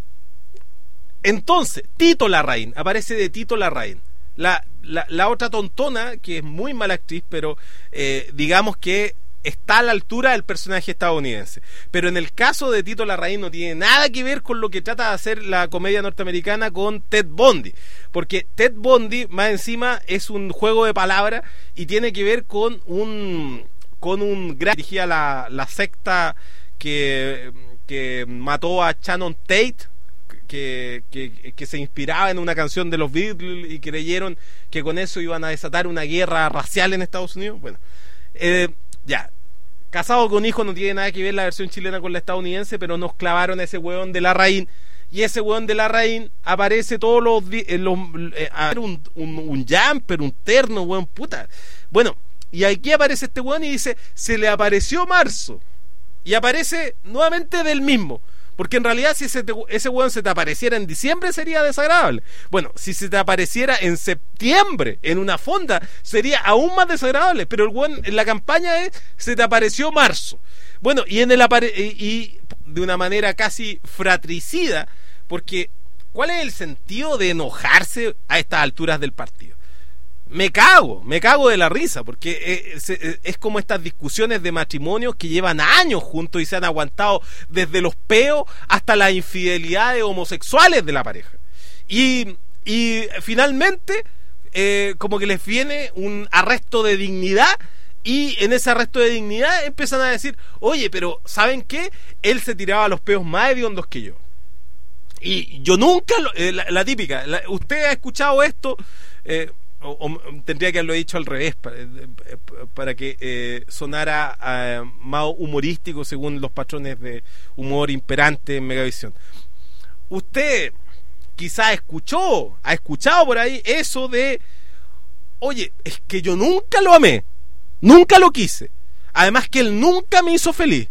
Entonces, Tito Larraín, aparece de Tito Larraín. La, la, la otra tontona, que es muy mala actriz, pero eh, digamos que está a la altura del personaje estadounidense. Pero en el caso de Tito Larraín no tiene nada que ver con lo que trata de hacer la comedia norteamericana con Ted Bundy, porque Ted Bundy más encima es un juego de palabras y tiene que ver con un con un gran dirigía la, la secta que, que mató a Shannon Tate, que, que, que se inspiraba en una canción de los Beatles y creyeron que con eso iban a desatar una guerra racial en Estados Unidos. Bueno, eh, ya, Casado con Hijos no tiene nada que ver la versión chilena con la estadounidense, pero nos clavaron a ese hueón de Larraín, y ese hueón de Larraín aparece todos los, eh, los eh, a ver, un, un, un jumper, un terno, hueón, puta. Bueno, y aquí aparece este hueón y dice, se le apareció marzo, y aparece nuevamente del mismo. Porque en realidad si ese, ese weón se te apareciera en diciembre sería desagradable. Bueno, si se te apareciera en septiembre en una fonda sería aún más desagradable. Pero el weón en la campaña es se te apareció marzo. Bueno, y en el apare y, y de una manera casi fratricida, porque ¿cuál es el sentido de enojarse a estas alturas del partido? Me cago, me cago de la risa, porque es, es como estas discusiones de matrimonios que llevan años juntos y se han aguantado desde los peos hasta las infidelidades homosexuales de la pareja. Y, y finalmente, eh, como que les viene un arresto de dignidad, y en ese arresto de dignidad empiezan a decir, oye, pero ¿saben qué? Él se tiraba los peos más hediondos que yo. Y yo nunca, lo, eh, la, la típica, la, usted ha escuchado esto... Eh, O, o tendría que haberlo dicho al revés para, para que eh, sonara eh, más humorístico según los patrones de humor imperantes en Megavisión. Usted quizá escuchó, ha escuchado por ahí eso de, oye, es que yo nunca lo amé, nunca lo quise, además que él nunca me hizo feliz.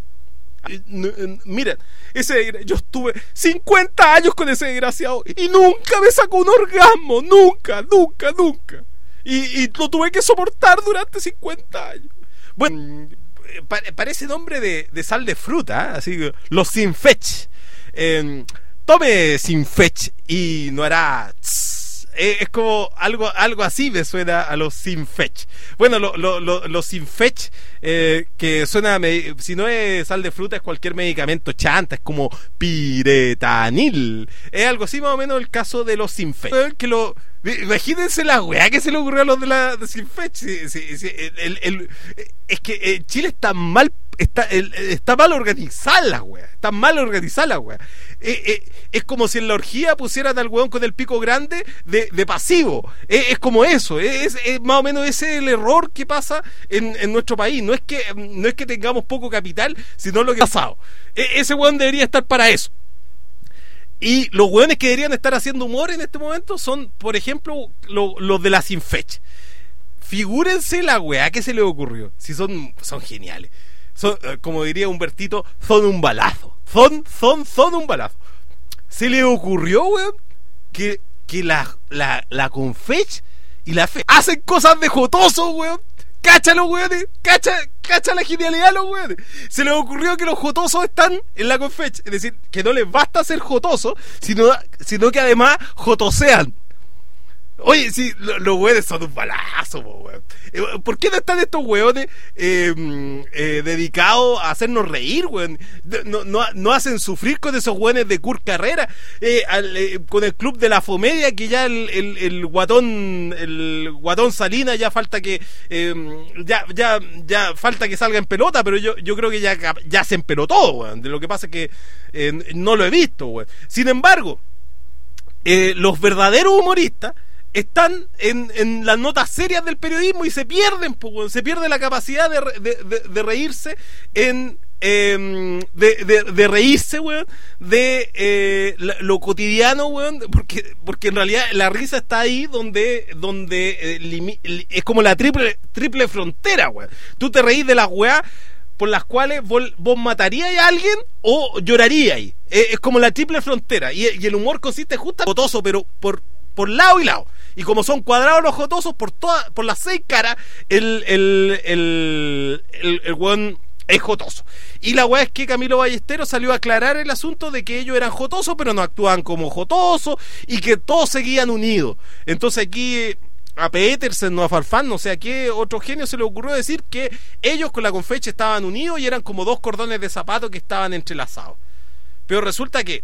Miren, ese, yo estuve cincuenta años con ese desgraciado y nunca me sacó un orgasmo, nunca, nunca, nunca. Y, y lo tuve que soportar durante cincuenta años. Bueno, parece nombre de, de sal de fruta, ¿eh? Así, los Sinfetch. Eh, tome Sinfetch y no hará... Tss. Es como algo algo así me suena a los Sinfetch. Bueno, lo, lo, lo, los Sinfetch, eh, que suena, si no es sal de fruta, es cualquier medicamento chanta, es como piretanil. Es algo así más o menos el caso de los Sinfetch. Que lo, imagínense la weá que se le ocurrió a los de la de Sinfetch. Sí, sí, sí, el, el, el, es que eh, Chile está mal. Está, el, está mal organizada la wea. Está mal organizada la wea. Eh, eh, es como si en la orgía pusieran al weón con el pico grande de, de pasivo. Eh, es como eso. Eh, es, es más o menos ese es el error que pasa en, en nuestro país. No es que no es que tengamos poco capital, sino lo que ha pasado. Eh, ese weón debería estar para eso. Y los weones que deberían estar haciendo humor en este momento son, por ejemplo, lo, los de la Sinfetch. Figúrense la weá que se les ocurrió. Si son, son geniales. son, como diría Humbertito, son un balazo. Son, son, son un balazo. Se le ocurrió, weón, que, que la, la, la Confech y la Fe hacen cosas de jotoso, weón. Cacha los weones, cacha, cacha la genialidad de los weones. Se les ocurrió que los jotosos están en la Confech. Es decir, que no les basta ser jotosos, sino, sino que además jotosean. Oye, sí, los, los weones son un balazo, weón. ¿Por qué no están estos weones eh, eh, dedicados a hacernos reír, weón? No, no, no hacen sufrir con esos weones de Kurt Carrera, eh, al, eh, con el club de la Fomedia, que ya el, el, el guatón el guatón Salinas ya falta que eh, ya, ya, ya falta que salga en pelota, pero yo, yo creo que ya, ya se empelotó, weón. De lo que pasa es que eh, no lo he visto, weón. Sin embargo, eh, los verdaderos humoristas están en, en las notas serias del periodismo y se pierden, pues, se pierde la capacidad de, de, de, de reírse en eh, de, de, de reírse, weón, de eh, lo cotidiano, weón, porque, porque en realidad la risa está ahí donde, donde eh, limi, es como la triple, triple frontera, weón. Tú te reís de las weas por las cuales vos, vos mataríais a alguien o lloraríais. Es, es como la triple frontera. Y, y el humor consiste justo en jotoso, pero por, por lado y lado. Y como son cuadrados los jotosos, por todas, por las seis caras, el, el, el, el, el weón es jotoso. Y la weá es que Camilo Ballesteros salió a aclarar el asunto de que ellos eran jotosos, pero no actuaban como jotosos, y que todos seguían unidos. Entonces aquí a Petersen, no a Farfán, no sé a qué otro genio se le ocurrió decir que ellos con la Confech estaban unidos y eran como dos cordones de zapato que estaban entrelazados. Pero resulta que,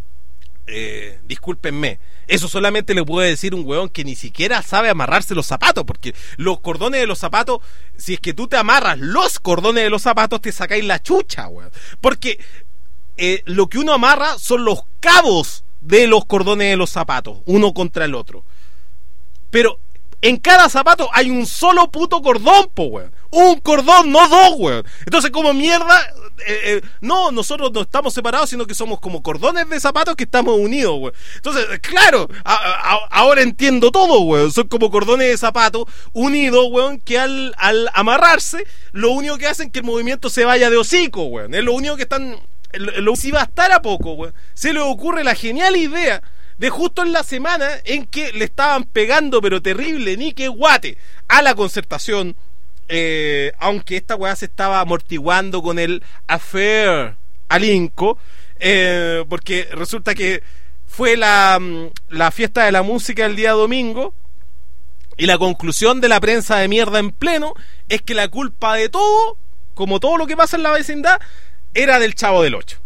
eh, discúlpenme, eso solamente le puede decir un weón que ni siquiera sabe amarrarse los zapatos, porque los cordones de los zapatos, si es que tú te amarras los cordones de los zapatos, te sacáis la chucha, weón. Porque eh, lo que uno amarra son los cabos de los cordones de los zapatos, uno contra el otro. Pero en cada zapato hay un solo puto cordón, po, weón. Un cordón, no dos, weón. Entonces, como mierda, eh, eh, no, nosotros no estamos separados, sino que somos como cordones de zapatos que estamos unidos, weón. Entonces, claro, a, a, ahora entiendo todo, weón. Son como cordones de zapatos unidos, weón, que al, al amarrarse, lo único que hacen es que el movimiento se vaya de hocico, weón. Es lo único que están... Lo, si va a estar a poco, weón. Se le ocurre la genial idea de justo en la semana en que le estaban pegando, pero terrible, ni que guate, a la Concertación, eh, aunque esta weá se estaba amortiguando con el affair Alinco, eh, porque resulta que fue la, la fiesta de la música el día domingo, y la conclusión de la prensa de mierda en pleno es que la culpa de todo, como todo lo que pasa en la vecindad, era del Chavo del Ocho.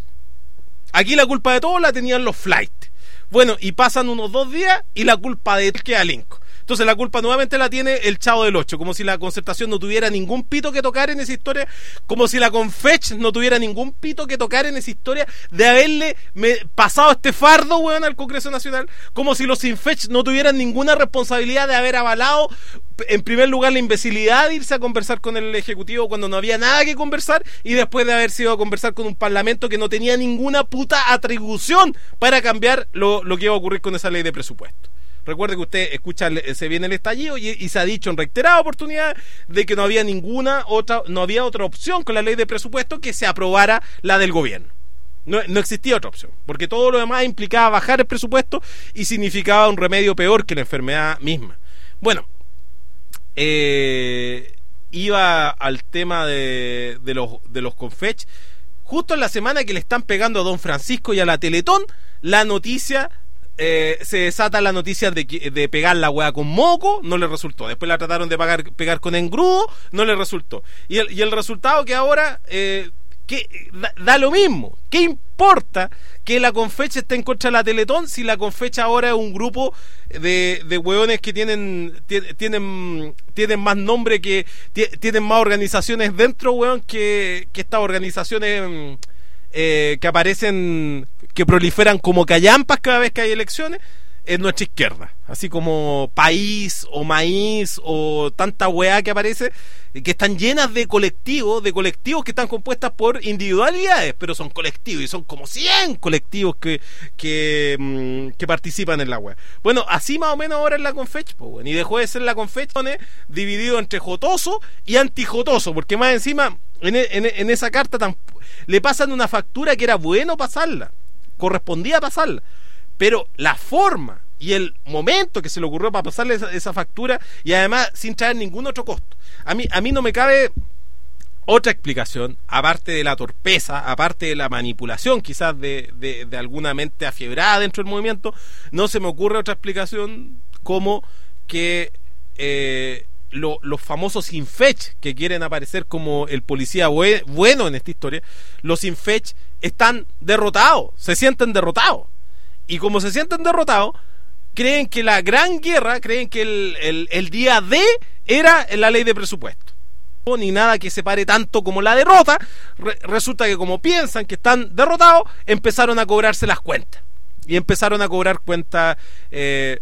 Aquí la culpa de todo la tenían los flights. Bueno, y pasan unos dos días y la culpa de él queda Alinco. Entonces la culpa nuevamente la tiene el Chavo del Ocho, como si la Concertación no tuviera ningún pito que tocar en esa historia, como si la Confech no tuviera ningún pito que tocar en esa historia de haberle me, pasado este fardo, weón, al Congreso Nacional, como si los Sinfech no tuvieran ninguna responsabilidad de haber avalado, en primer lugar, la imbecilidad de irse a conversar con el Ejecutivo cuando no había nada que conversar, y después de haber sido a conversar con un Parlamento que no tenía ninguna puta atribución para cambiar lo, lo que iba a ocurrir con esa ley de presupuesto. Recuerde que usted escucha, se viene el estallido y, y se ha dicho en reiteradas oportunidades de que no había ninguna otra, no había otra opción con la ley de presupuesto que se aprobara la del gobierno. No, no existía otra opción, porque todo lo demás implicaba bajar el presupuesto y significaba un remedio peor que la enfermedad misma. Bueno, eh, iba al tema de, de los de los Confech. Justo en la semana que le están pegando a Don Francisco y a la Teletón, la noticia... Eh, se desata la noticia de, de pegar la weá con moco, no le resultó. Después la trataron de pagar, pegar con engrudo, no le resultó. Y el, y el resultado que ahora eh, que da, da lo mismo. ¿Qué importa que la Confech esté en contra de la Teletón si la Confech ahora es un grupo de, de weones que tienen, tienen tienen más nombre, que tienen más organizaciones dentro, weón, que, que estas organizaciones eh, que aparecen, que proliferan como callampas cada vez que hay elecciones en nuestra izquierda, así como País o Maíz o tanta weá que aparece, que están llenas de colectivos, de colectivos que están compuestas por individualidades, pero son colectivos y son como cien colectivos que que, mmm, que participan en la weá. Bueno, así más o menos ahora es la Confech, pues, bueno, y dejó de ser la Confech dividido entre jotoso y antijotoso, porque más encima en, en, en esa carta tan, le pasan una factura que era bueno pasarla, correspondía pasarla, pero la forma y el momento que se le ocurrió para pasarle esa, esa factura, y además sin traer ningún otro costo, a mí, a mí no me cabe otra explicación, aparte de la torpeza, aparte de la manipulación quizás de, de, de alguna mente afiebrada dentro del movimiento, no se me ocurre otra explicación como que eh, lo, los famosos Sinfech, que quieren aparecer como el policía bue, bueno en esta historia, los Sinfech están derrotados, se sienten derrotados, y como se sienten derrotados, creen que la gran guerra, creen que el, el, el día D era la ley de presupuesto, ni nada que separe tanto como la derrota. Re- resulta que como piensan que están derrotados, empezaron a cobrarse las cuentas, y empezaron a cobrar cuentas. eh,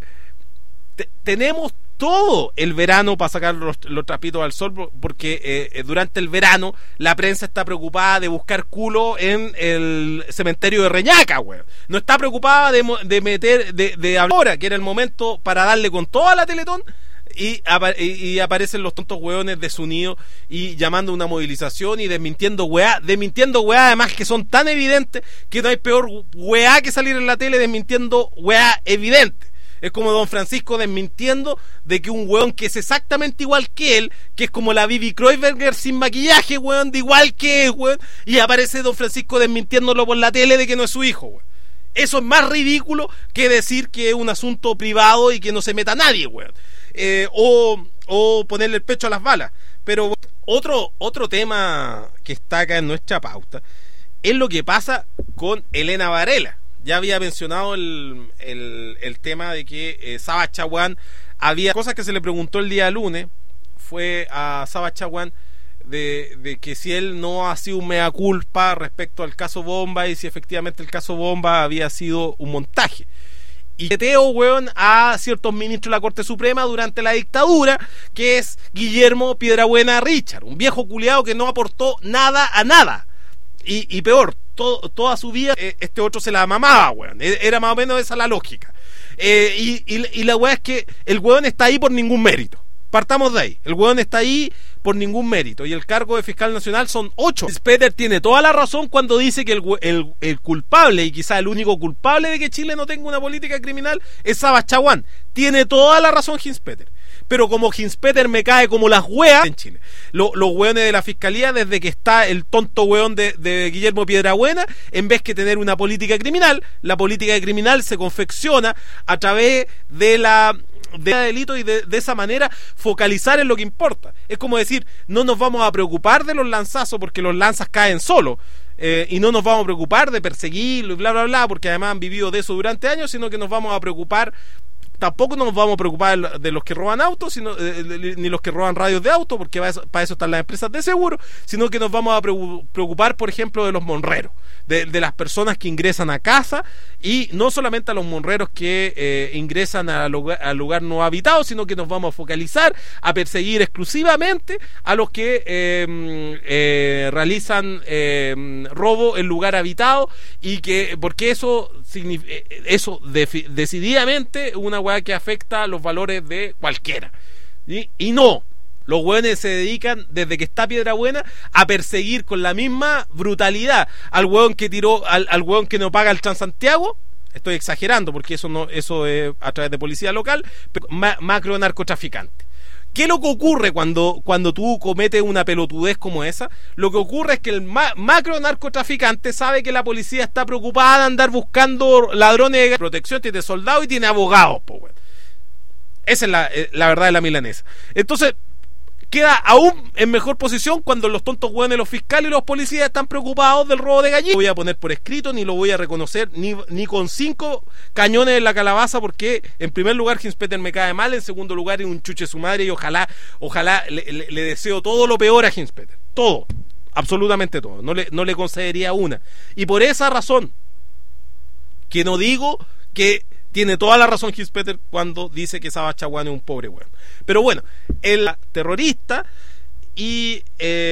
te- tenemos todo el verano para sacar los, los trapitos al sol, porque eh, durante el verano la prensa está preocupada de buscar culo en el cementerio de Reñaca, weón. No está preocupada de, de meter, de, de ahora, que era el momento para darle con toda la Teletón, y, y, y aparecen los tontos weones desunidos y llamando a una movilización y desmintiendo weá, desmintiendo weá además que son tan evidentes que no hay peor weá que salir en la tele desmintiendo weá evidente. Es como Don Francisco desmintiendo de que un weón que es exactamente igual que él, que es como la Bibi Kreuberger sin maquillaje, weón, de igual que es, weón, y aparece Don Francisco desmintiéndolo por la tele de que no es su hijo, weón. Eso es más ridículo que decir que es un asunto privado y que no se meta nadie, weón. Eh, o, o ponerle el pecho a las balas. Pero otro, otro tema que está acá en nuestra pauta es lo que pasa con Elena Varela. Ya había mencionado el, el, el tema de que eh, Saba Chaguán, había cosas que se le preguntó el día lunes, fue a Saba Chaguán de, de que si él no ha sido un mea culpa respecto al caso Bomba y si efectivamente el caso Bomba había sido un montaje. Y teteo, weón, a ciertos ministros de la Corte Suprema durante la dictadura, que es Guillermo Piedrabuena Richard, un viejo culiado que no aportó nada a nada. Y, y peor, todo, toda su vida eh, este otro se la mamaba, weón. Era más o menos esa la lógica. Eh, y, y, y la weá es que el weón está ahí por ningún mérito. Partamos de ahí. El weón está ahí por ningún mérito. Y el cargo de fiscal nacional son ocho. Peter tiene toda la razón cuando dice que el, el, el culpable, y quizá el único culpable de que Chile no tenga una política criminal, es Saba Chaguán. Tiene toda la razón Hinspeter. Pero como Hinspeter me cae como las weas en Chile. Lo, los weones de la fiscalía, desde que está el tonto weón de, de Guillermo Piedrabuena, en vez que tener una política criminal, la política criminal se confecciona a través de la... de delito y de, de esa manera focalizar en lo que importa. Es como decir, no nos vamos a preocupar de los lanzazos porque los lanzas caen solos, eh, y no nos vamos a preocupar de perseguirlo y bla bla bla porque además han vivido de eso durante años, sino que nos vamos a preocupar. Tampoco nos vamos a preocupar de los que roban autos, sino, eh, ni los que roban radios de auto, porque para eso, para eso están las empresas de seguro, sino que nos vamos a preocupar, por ejemplo, de los monreros, de, de las personas que ingresan a casa, y no solamente a los monreros que eh, ingresan al lugar, al lugar no habitado, sino que nos vamos a focalizar a perseguir exclusivamente a los que eh, eh, realizan eh, robo en lugar habitado, y que porque eso, eso de, decididamente una que afecta los valores de cualquiera. ¿Sí? Y no, los hueones se dedican desde que está Piedrabuena a perseguir con la misma brutalidad al hueón que tiró, al, al hueón que no paga el Transantiago. Estoy exagerando porque eso no, eso es a través de policía local, pero ma, macro narcotraficante. ¿Qué es lo que ocurre cuando, cuando tú cometes una pelotudez como esa? Lo que ocurre es que el ma macro narcotraficante sabe que la policía está preocupada de andar buscando ladrones de protección, tiene soldados y tiene abogados, po, bueno. Esa es la, la verdad de la milanesa. Entonces, queda aún en mejor posición cuando los tontos hueones, los fiscales y los policías están preocupados del robo de gallinas. No lo voy a poner por escrito, ni lo voy a reconocer, ni, ni con cinco cañones en la calabaza, porque en primer lugar Hinspeter me cae mal, en segundo lugar es un chuche su madre, y ojalá, ojalá le, le, le deseo todo lo peor a Hinspeter. Todo, absolutamente todo. No le, no le concedería una. Y por esa razón, que no digo que tiene toda la razón Hinspeter cuando dice que Saba Chaguán es un pobre weón. Pero bueno, el terrorista y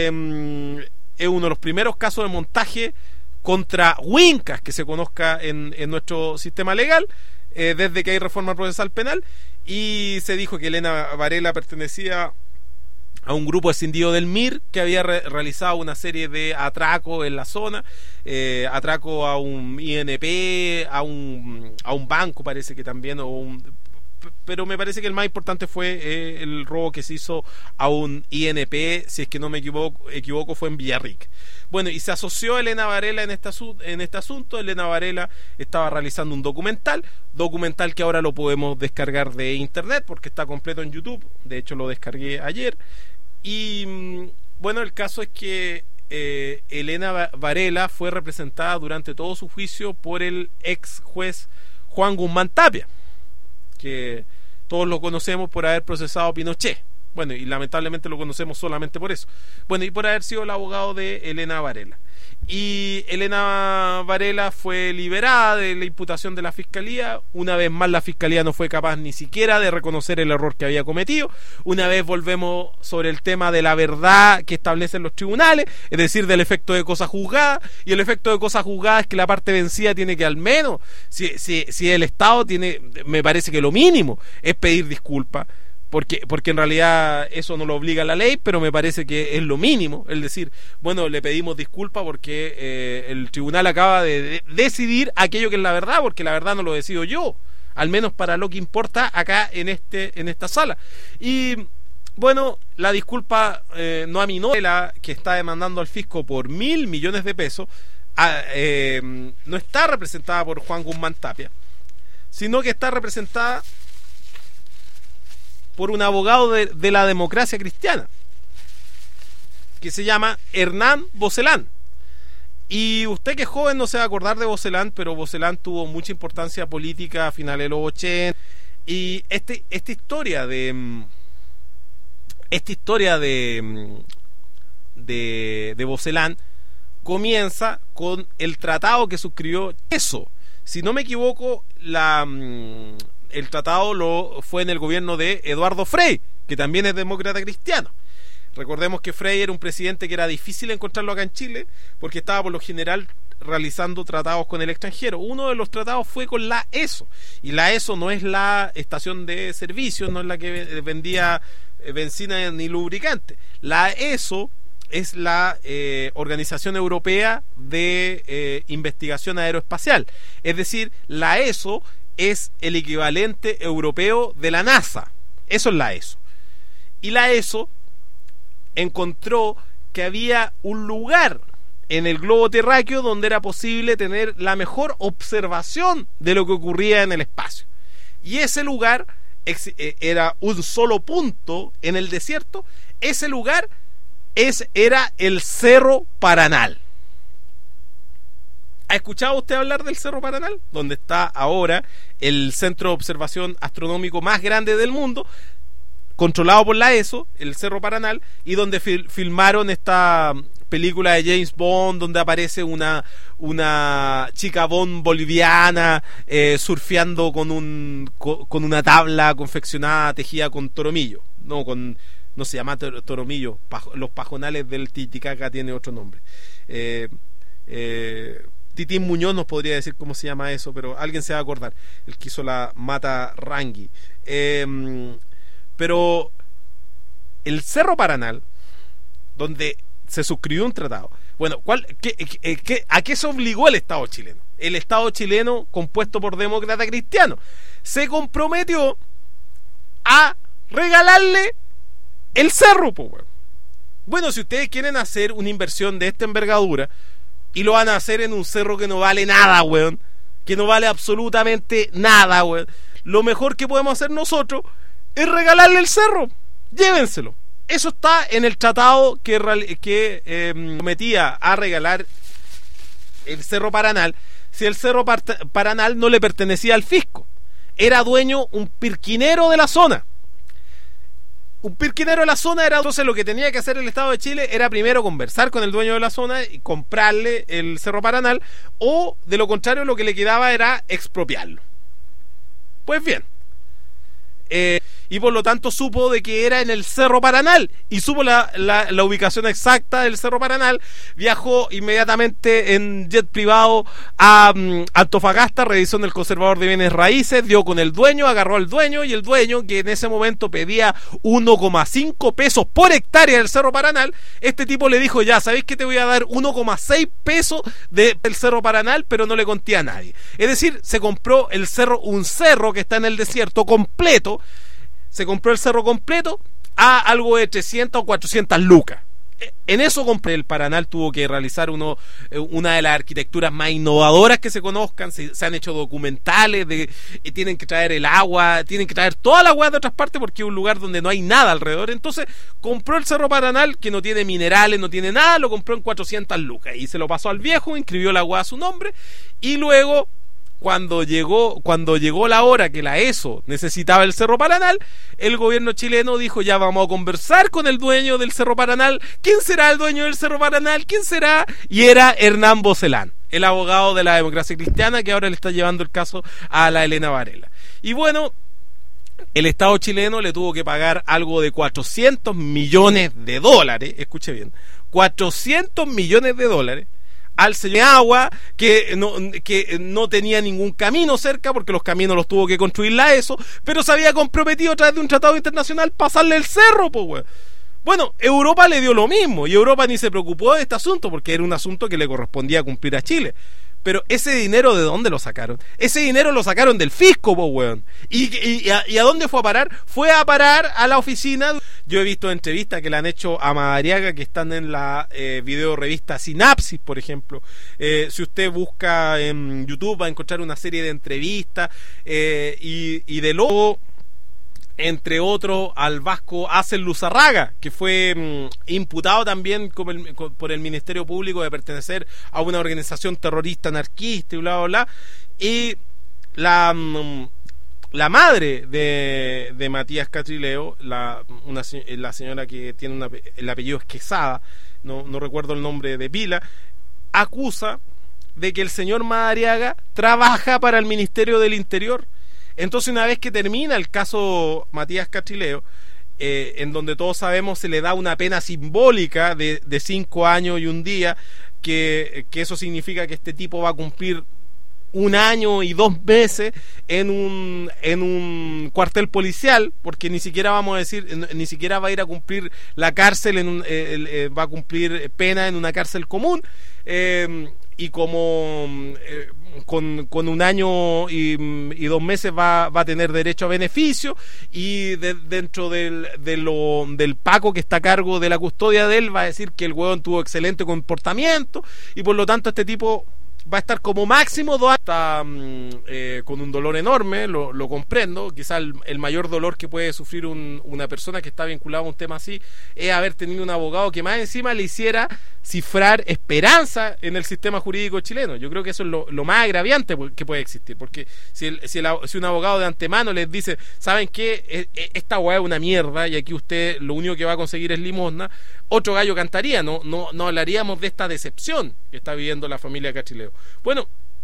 eh, es uno de los primeros casos de montaje contra Wincas que se conozca en, en nuestro sistema legal, eh, desde que hay reforma procesal penal, y se dijo que Elena Varela pertenecía a un grupo escindido del M I R que había re realizado una serie de atracos en la zona, eh, atraco a un I N P, a un, a un banco parece que también, o un, pero me parece que el más importante fue eh, el robo que se hizo a un I N P, si es que no me equivoco, equivoco fue en Villarrica. Bueno, y se asoció a Elena Varela en este, en este asunto. Elena Varela estaba realizando un documental, documental que ahora lo podemos descargar de internet porque está completo en YouTube, de hecho lo descargué ayer. Y bueno, el caso es que eh, Elena Varela fue representada durante todo su juicio por el ex juez Juan Guzmán Tapia, que todos lo conocemos por haber procesado a Pinochet. Bueno, y lamentablemente lo conocemos solamente por eso. Bueno, y por haber sido el abogado de Elena Varela. Y Elena Varela fue liberada de la imputación de la Fiscalía. Una vez más la Fiscalía no fue capaz ni siquiera de reconocer el error que había cometido. Una vez volvemos sobre el tema de la verdad que establecen los tribunales, es decir, del efecto de cosa juzgada. Y el efecto de cosa juzgada es que la parte vencida tiene que, al menos, si, si, si el Estado tiene, me parece que lo mínimo es pedir disculpas. Porque, porque en realidad eso no lo obliga la ley, pero me parece que es lo mínimo, es decir, bueno, le pedimos disculpas porque eh, el tribunal acaba de, de decidir aquello que es la verdad, porque la verdad no lo decido yo, al menos para lo que importa acá en este en esta sala. Y bueno, la disculpa eh, no aminó la que está demandando al fisco por mil millones de pesos, a, eh, no está representada por Juan Guzmán Tapia, sino que está representada por un abogado de, de la democracia cristiana que se llama Hernán Bocelán. Y usted que es joven no se va a acordar de Bocelán, pero Bocelán tuvo mucha importancia política a finales de los ochenta. Y este, esta historia de esta historia de de, de Bocelán comienza con el tratado que suscribió eso. Si no me equivoco, la el tratado lo fue en el gobierno de Eduardo Frei, que también es demócrata cristiano. Recordemos que Frei era un presidente que era difícil encontrarlo acá en Chile, porque estaba por lo general realizando tratados con el extranjero. Uno de los tratados fue con la E S O, y la E S O no es la estación de servicios, no es la que vendía benzina ni lubricante. La E S O es la eh, Organización Europea de eh, Investigación Aeroespacial, es decir, la E S O es el equivalente europeo de la NASA. Eso es la E S O. Y la E S O encontró que había un lugar en el globo terráqueo donde era posible tener la mejor observación de lo que ocurría en el espacio. Y ese lugar era un solo punto en el desierto. Ese lugar es, era el Cerro Paranal. ¿Ha escuchado usted hablar del Cerro Paranal? Donde está ahora el centro de observación astronómico más grande del mundo, controlado por la E S O, el Cerro Paranal, y donde fil filmaron esta película de James Bond, donde aparece una, una chica Bond boliviana eh, surfeando con, un, con, con una tabla confeccionada, tejida con toromillo. No, con, no se llama toromillo, pajo, los pajonales del Titicaca tiene otro nombre. Eh, eh, Titín Muñoz nos podría decir cómo se llama eso, pero alguien se va a acordar, el que hizo la Mata Rangui. Eh, pero el Cerro Paranal, donde se suscribió un tratado, bueno, ¿cuál, qué, qué, ¿a qué se obligó el Estado chileno? El Estado chileno, compuesto por demócratas cristianos, se comprometió a regalarle el cerro, po, bueno. bueno, si ustedes quieren hacer una inversión de esta envergadura y lo van a hacer en un cerro que no vale nada, weón, que no vale absolutamente nada, weón, lo mejor que podemos hacer nosotros es regalarle el cerro. Llévenselo. Eso está en el tratado que, que eh, prometía a regalar el Cerro Paranal. Si el Cerro Paranal no le pertenecía al fisco, era dueño un pirquinero de la zona. Un pirquinero de la zona era, entonces lo que tenía que hacer el Estado de Chile era primero conversar con el dueño de la zona y comprarle el Cerro Paranal, o de lo contrario lo que le quedaba era expropiarlo. Pues bien, eh, y por lo tanto supo de que era en el Cerro Paranal y supo la, la, la ubicación exacta del Cerro Paranal. Viajó inmediatamente en jet privado a um, Antofagasta, revisó en el conservador de bienes raíces, dio con el dueño, agarró al dueño, y el dueño, que en ese momento pedía uno coma cinco pesos por hectárea del Cerro Paranal, este tipo le dijo: ya, ¿sabéis que te voy a dar uno coma seis pesos de, del Cerro Paranal? Pero no le conté a nadie. Es decir, se compró el cerro, un cerro que está en el desierto completo, se compró el cerro completo a algo de trescientas o cuatrocientas lucas. En eso compré. El Paranal tuvo que realizar uno, una de las arquitecturas más innovadoras que se conozcan. Se, se han hecho documentales de, y tienen que traer el agua, tienen que traer toda la agua de otras partes porque es un lugar donde no hay nada alrededor. Entonces compró el Cerro Paranal, que no tiene minerales, no tiene nada, lo compró en cuatrocientas lucas y se lo pasó al viejo, inscribió la agua a su nombre, y luego Cuando llegó, cuando llegó la hora que la E S O necesitaba el Cerro Paranal, el gobierno chileno dijo: ya vamos a conversar con el dueño del Cerro Paranal. ¿Quién será el dueño del Cerro Paranal? ¿Quién será? Y era Hernán Bocelán, el abogado de la Democracia Cristiana, que ahora le está llevando el caso a la Elena Varela. Y bueno, el Estado chileno le tuvo que pagar algo de cuatrocientos millones de dólares, escuche bien, cuatrocientos millones de dólares, al señor Agua, que no, que no tenía ningún camino cerca, porque los caminos los tuvo que construir la E S O, pero se había comprometido a través de un tratado internacional pasarle el cerro, pues, güey. Bueno, Europa le dio lo mismo, y Europa ni se preocupó de este asunto, porque era un asunto que le correspondía cumplir a Chile. Pero ese dinero, ¿de dónde lo sacaron? Ese dinero lo sacaron del fisco, po, weón. ¿Y, y, y a dónde fue a parar? Fue a parar a la oficina. Yo he visto entrevistas que le han hecho a Madariaga, que están en la eh, video revista Sinapsis, por ejemplo. Eh, si usted busca en YouTube va a encontrar una serie de entrevistas, eh, y, y de luego, entre otros, al vasco Acel Luzarraga, que fue mmm, imputado también como el, con, por el Ministerio Público de pertenecer a una organización terrorista anarquista y bla, bla, bla. Y la, mmm, la madre de, de Matías Catrileo, la, una, la señora que tiene una, el apellido es Quesada, no, no recuerdo el nombre de pila, acusa de que el señor Madariaga trabaja para el Ministerio del Interior. Entonces, una vez que termina el caso Matías Catrileo, eh, en donde todos sabemos se le da una pena simbólica de, de cinco años y un día, que, que eso significa que este tipo va a cumplir un año y dos meses en un en un cuartel policial, porque ni siquiera vamos a decir, ni siquiera va a ir a cumplir la cárcel, en un, eh, eh, va a cumplir pena en una cárcel común, eh, y como eh, con, con un año y, y dos meses va, va a tener derecho a beneficio, y de, dentro del, de lo, del Paco que está a cargo de la custodia de él va a decir que el huevón tuvo excelente comportamiento, y por lo tanto este tipo va a estar como máximo dos años. Está eh, con un dolor enorme, lo, lo comprendo. Quizá el, el mayor dolor que puede sufrir un, una persona que está vinculada a un tema así es haber tenido un abogado que más encima le hiciera cifrar esperanza en el sistema jurídico chileno. Yo creo que eso es lo, lo más agraviante que puede existir, porque si, el, si, el, si un abogado de antemano les dice: ¿saben qué? Esta hueá es una mierda y aquí usted lo único que va a conseguir es limosna, otro gallo cantaría, no, no, no hablaríamos de esta decepción que está viviendo la familia Catrileo. Bueno,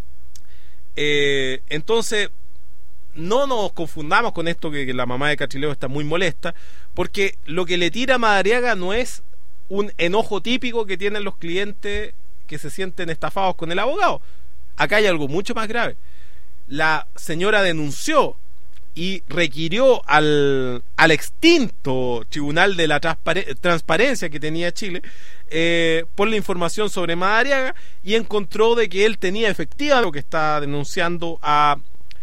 eh, entonces no nos confundamos con esto, que, que la mamá de Catrileo está muy molesta, porque lo que le tira a Madariaga no es un enojo típico que tienen los clientes que se sienten estafados con el abogado. Acá hay algo mucho más grave. La señora denunció y requirió al, al extinto Tribunal de la Transpare- Transparencia que tenía Chile eh, por la información sobre Madariaga, y encontró de que él tenía efectivamente lo que está denunciando a,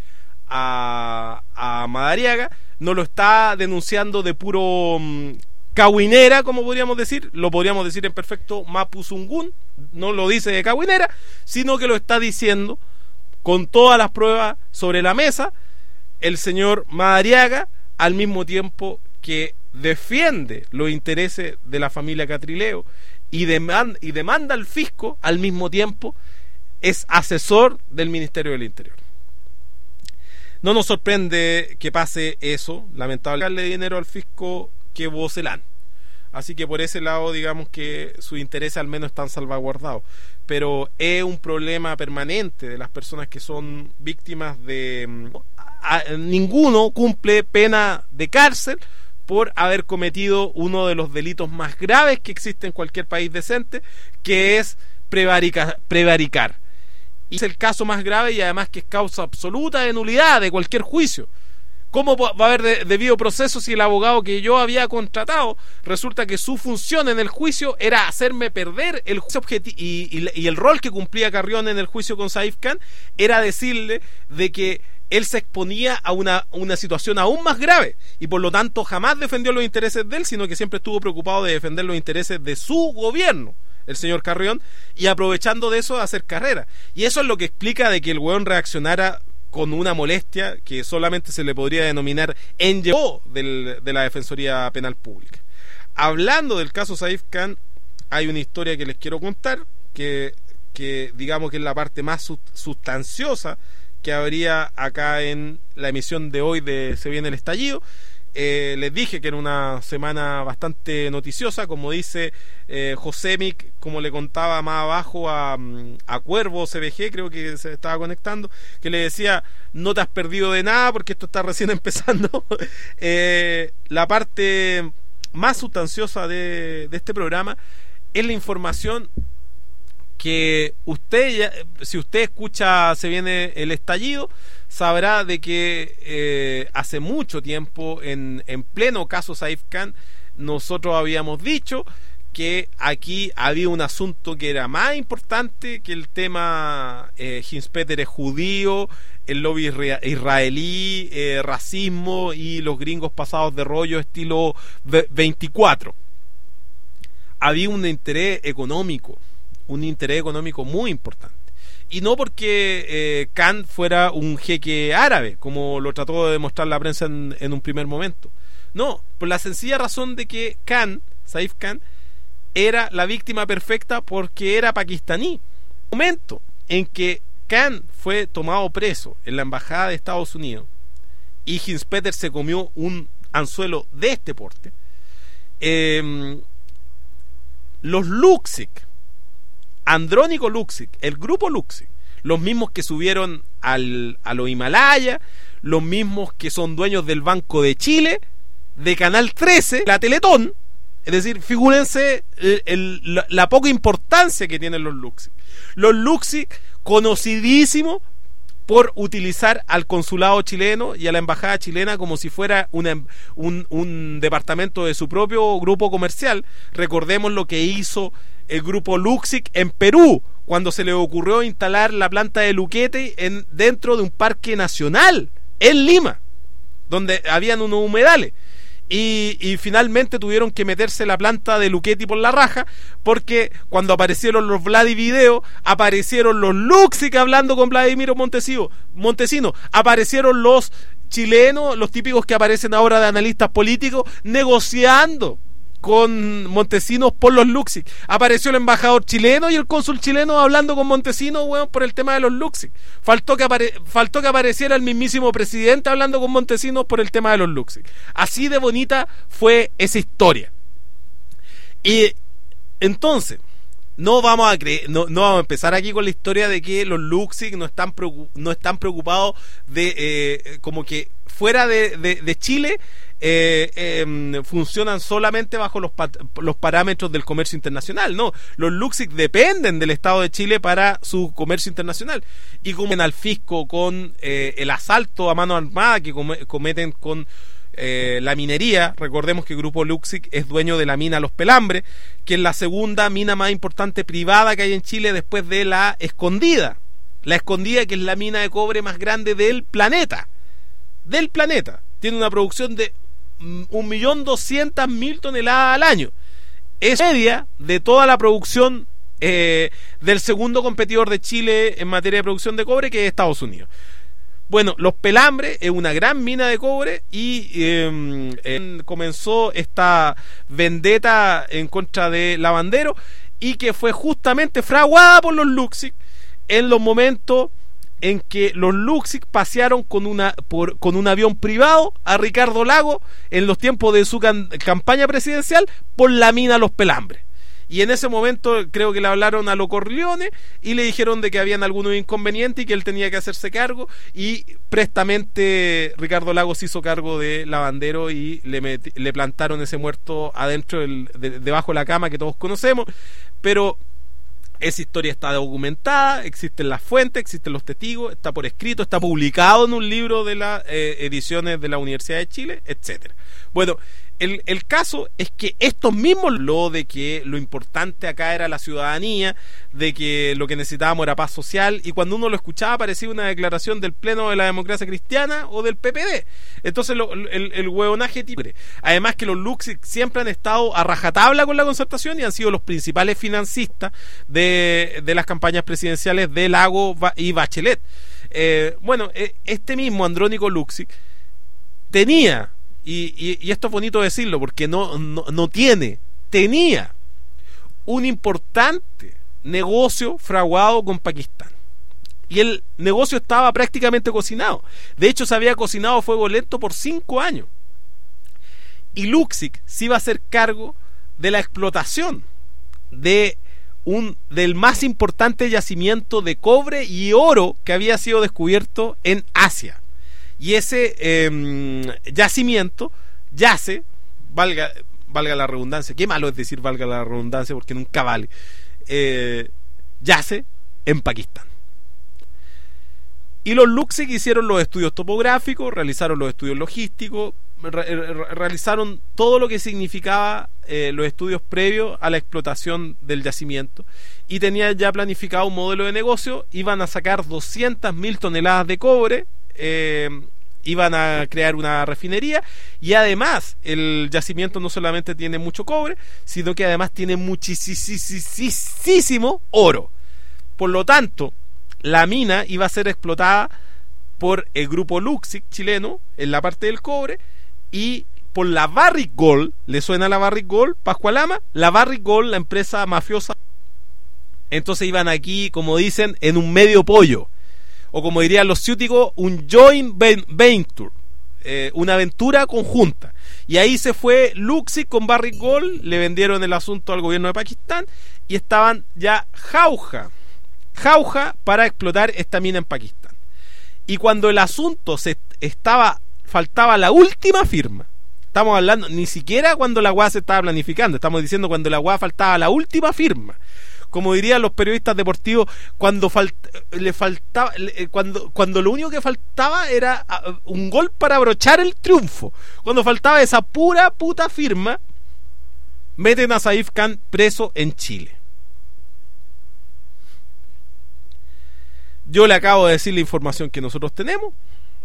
a, a Madariaga. No lo está denunciando de puro um, cahuinera, como podríamos decir, lo podríamos decir en perfecto mapuzungún, no lo dice de cahuinera, sino que lo está diciendo con todas las pruebas sobre la mesa el señor Madariaga, al mismo tiempo que defiende los intereses de la familia Catrileo y demanda, y demanda al fisco, al mismo tiempo es asesor del Ministerio del Interior. No nos sorprende que pase eso, lamentablemente, darle dinero al fisco que Bocelán. Así que por ese lado, digamos que sus intereses al menos están salvaguardados. Pero es un problema permanente de las personas que son víctimas de a, ninguno cumple pena de cárcel por haber cometido uno de los delitos más graves que existe en cualquier país decente, que es prevarica, prevaricar. Y es el caso más grave y además que es causa absoluta de nulidad de cualquier juicio. ¿Cómo va a haber de, debido proceso si el abogado que yo había contratado resulta que su función en el juicio era hacerme perder el juicio objetivo y, y, y el rol que cumplía Carrión en el juicio con Saif Khan era decirle de que él se exponía a una, una situación aún más grave y por lo tanto jamás defendió los intereses de él, sino que siempre estuvo preocupado de defender los intereses de su gobierno, el señor Carrión, y aprovechando de eso de hacer carrera. Y eso es lo que explica de que el weón reaccionara con una molestia que solamente se le podría denominar en del, de la Defensoría Penal Pública. Hablando del caso Saif Khan, hay una historia que les quiero contar, que, que digamos que es la parte más sustanciosa que habría acá en la emisión de hoy de Se Viene el Estallido. Eh, les dije que era una semana bastante noticiosa, como dice eh, Josemic, como le contaba más abajo a, a Cuervo C B G, creo que se estaba conectando, que le decía, no te has perdido de nada porque esto está recién empezando. eh, la parte más sustanciosa de, de este programa es la información que usted, ya, si usted escucha Se Viene el Estallido, sabrá de que eh, hace mucho tiempo, en, en pleno caso Saif Khan, nosotros habíamos dicho que aquí había un asunto que era más importante que el tema eh, Hinspeter es judío, el lobby israelí, eh, racismo y los gringos pasados de rollo estilo veinticuatro. Había un interés económico, un interés económico muy importante. Y no porque eh, Khan fuera un jeque árabe, como lo trató de demostrar la prensa en, en un primer momento. No, por la sencilla razón de que Khan, Saif Khan, era la víctima perfecta porque era pakistaní. En el momento en que Khan fue tomado preso en la embajada de Estados Unidos y Hinspeter se comió un anzuelo de este porte, eh, los Luksic, Andrónico Luksic, el grupo Luksic, los mismos que subieron al, a los Himalaya, los mismos que son dueños del Banco de Chile, de Canal trece, la Teletón, es decir, figúrense el, el, la, la poca importancia que tienen los Luksic. Los Luksic, conocidísimos por utilizar al consulado chileno y a la embajada chilena como si fuera una, un, un departamento de su propio grupo comercial. Recordemos lo que hizo el grupo Luksic en Perú cuando se le ocurrió instalar la planta de Luquete en, dentro de un parque nacional en Lima, donde habían unos humedales. Y, y finalmente tuvieron que meterse la planta de Luchetti por la raja, porque cuando aparecieron los Vladivideo, aparecieron los Luksic hablando con Vladimiro Montesino, Montesino, aparecieron los chilenos, los típicos que aparecen ahora de analistas políticos, negociando con Montesinos por los Luksic. Apareció el embajador chileno y el cónsul chileno hablando con Montesinos, bueno, por el tema de los Luksic. Faltó que, apare faltó que apareciera el mismísimo presidente hablando con Montesinos por el tema de los Luksic. Así de bonita fue esa historia. Y entonces, no vamos a creer, no, no vamos a empezar aquí con la historia de que los Luksic no están, no están preocupados de eh, como que fuera de, de, de Chile Eh, eh, funcionan solamente bajo los, los parámetros del comercio internacional. No, los Luksic dependen del Estado de Chile para su comercio internacional, y como al fisco con eh, el asalto a mano armada que com cometen con eh, la minería. Recordemos que el grupo Luksic es dueño de la mina Los Pelambres, que es la segunda mina más importante privada que hay en Chile después de la Escondida. La Escondida, que es la mina de cobre más grande del planeta. Del planeta. Tiene una producción de un millón doscientas mil toneladas al año. Es media de toda la producción eh, del segundo competidor de Chile en materia de producción de cobre, que es Estados Unidos. Bueno, Los Pelambres es una gran mina de cobre y eh, eh, comenzó esta vendetta en contra de Lavandero, y que fue justamente fraguada por los Luksic en los momentos en que los Luksic pasearon con una por, con un avión privado a Ricardo Lago en los tiempos de su can, campaña presidencial por la mina Los Pelambres. Y en ese momento creo que le hablaron a los Corleone y le dijeron de que habían algunos inconvenientes y que él tenía que hacerse cargo, y prestamente Ricardo Lagos se hizo cargo de Lavandero y le, met- le plantaron ese muerto adentro del, de, debajo de la cama que todos conocemos. Pero esa historia está documentada, existen las fuentes, existen los testigos, está por escrito, está publicado en un libro de las eh, ediciones de la Universidad de Chile, etcétera. Bueno, el, el caso es que estos mismos, lo de que lo importante acá era la ciudadanía, de que lo que necesitábamos era paz social, y cuando uno lo escuchaba parecía una declaración del Pleno de la Democracia Cristiana o del P P D. Entonces lo, el, el hueonaje libre. Además que los Luksic siempre han estado a rajatabla con la Concertación y han sido los principales financistas de, de las campañas presidenciales de Lagos y Bachelet. Eh, bueno, este mismo Andrónico Luksic tenía, y, y, y esto es bonito decirlo porque no, no, no tiene, tenía un importante negocio fraguado con Pakistán. Y el negocio estaba prácticamente cocinado. De hecho, se había cocinado a fuego lento por cinco años. Y Luksic se iba a hacer cargo de la explotación de un, del más importante yacimiento de cobre y oro que había sido descubierto en Asia. Y ese eh, yacimiento yace, valga, valga la redundancia, qué malo es decir valga la redundancia porque nunca vale, eh, yace en Pakistán. Y los Luksic hicieron los estudios topográficos, realizaron los estudios logísticos, re re realizaron todo lo que significaba eh, los estudios previos a la explotación del yacimiento, y tenían ya planificado un modelo de negocio. Iban a sacar doscientas mil toneladas de cobre, eh, iban a crear una refinería, y además el yacimiento no solamente tiene mucho cobre, sino que además tiene muchísimo oro. Por lo tanto, la mina iba a ser explotada por el grupo Luksic chileno en la parte del cobre, y por la Barrick Gold. ¿Le suena la Barrick Gold, Pascualama? La Barrick Gold, la empresa mafiosa. Entonces iban aquí, como dicen, en un medio pollo, o como dirían los ciúticos, un joint venture, eh, una aventura conjunta. Y ahí se fue Luksic con Barrick Gold, le vendieron el asunto al gobierno de Pakistán, y estaban ya jauja jauja para explotar esta mina en Pakistán. Y cuando el asunto se estaba, faltaba la última firma, estamos hablando ni siquiera cuando la U A se estaba planificando, estamos diciendo cuando la U A faltaba la última firma, como dirían los periodistas deportivos, cuando falt, le faltaba le, cuando, cuando lo único que faltaba era uh, un gol para abrochar el triunfo, cuando faltaba esa pura puta firma, meten a Saif Khan preso en Chile. Yo le acabo de decir la información que nosotros tenemos.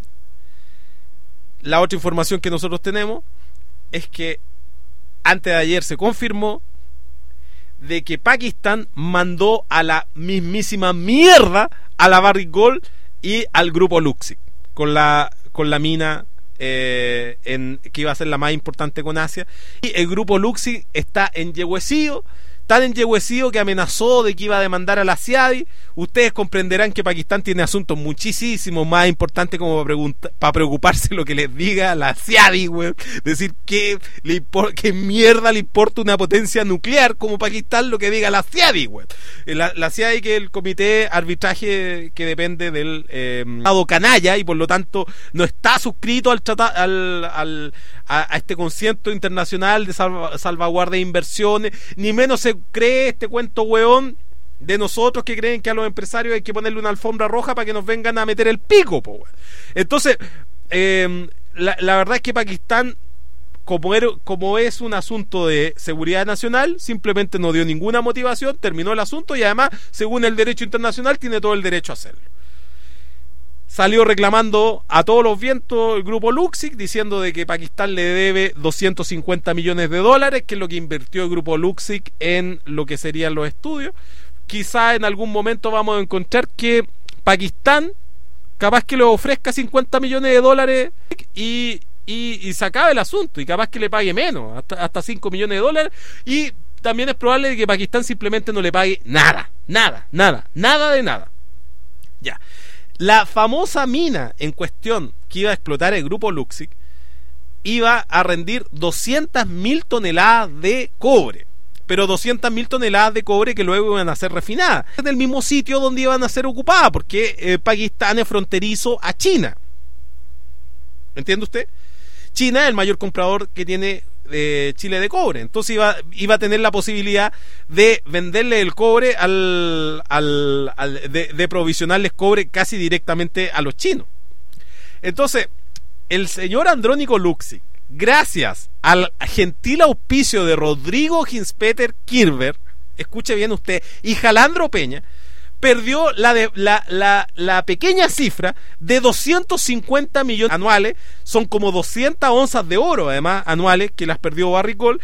La otra información que nosotros tenemos es que antes de ayer se confirmó de que Pakistán mandó a la mismísima mierda a la Barrick Gold y al grupo Luksic con la, con la mina eh, en, que iba a ser la más importante con Asia. Y el grupo Luksic está enyehuecido, tan enyehuecido que amenazó de que iba a demandar a la CIADI. Ustedes comprenderán que Pakistán tiene asuntos muchísimo más importantes como para, para preocuparse lo que les diga la CIADI, güey. Decir que le qué mierda le importa una potencia nuclear como Pakistán lo que diga la CIADI, güey. La, la CIADI, que es el comité arbitraje que depende del eh, Estado canalla, y por lo tanto no está suscrito al tratado, al, al a, a este concierto internacional de salva, salvaguardia de inversiones, ni menos se cree este cuento weón de nosotros que creen que a los empresarios hay que ponerle una alfombra roja para que nos vengan a meter el pico, po. Entonces eh, la, la verdad es que Pakistán, como, era, como es un asunto de seguridad nacional, simplemente no dio ninguna motivación, terminó el asunto, y además, según el derecho internacional, tiene todo el derecho a hacerlo. Salió reclamando a todos los vientos el grupo Luksic, diciendo de que Pakistán le debe doscientos cincuenta millones de dólares, que es lo que invirtió el grupo Luksic en lo que serían los estudios. Quizá en algún momento vamos a encontrar que Pakistán capaz que le ofrezca cincuenta millones de dólares y, y, y se acabe el asunto, y capaz que le pague menos, hasta, hasta cinco millones de dólares, y también es probable que Pakistán simplemente no le pague nada, nada, nada, nada de nada. Ya. La famosa mina en cuestión que iba a explotar el grupo Luksic iba a rendir doscientas mil toneladas de cobre. pero doscientas mil toneladas de cobre que luego iban a ser refinadas en el mismo sitio donde iban a ser ocupadas, porque eh, Pakistán es fronterizo a China. ¿Entiende usted? China es el mayor comprador que tiene eh, Chile de cobre, entonces iba, iba a tener la posibilidad de venderle el cobre al, al, al de, de provisionarles cobre casi directamente a los chinos. Entonces el señor Andrónico Luksic, gracias al gentil auspicio de Rodrigo Ginspeter Kirber, escuche bien usted, y Jalandro Peña, perdió la, de, la, la, la pequeña cifra de doscientos cincuenta millones anuales, son como doscientas onzas de oro además anuales que las perdió Barrick Gold,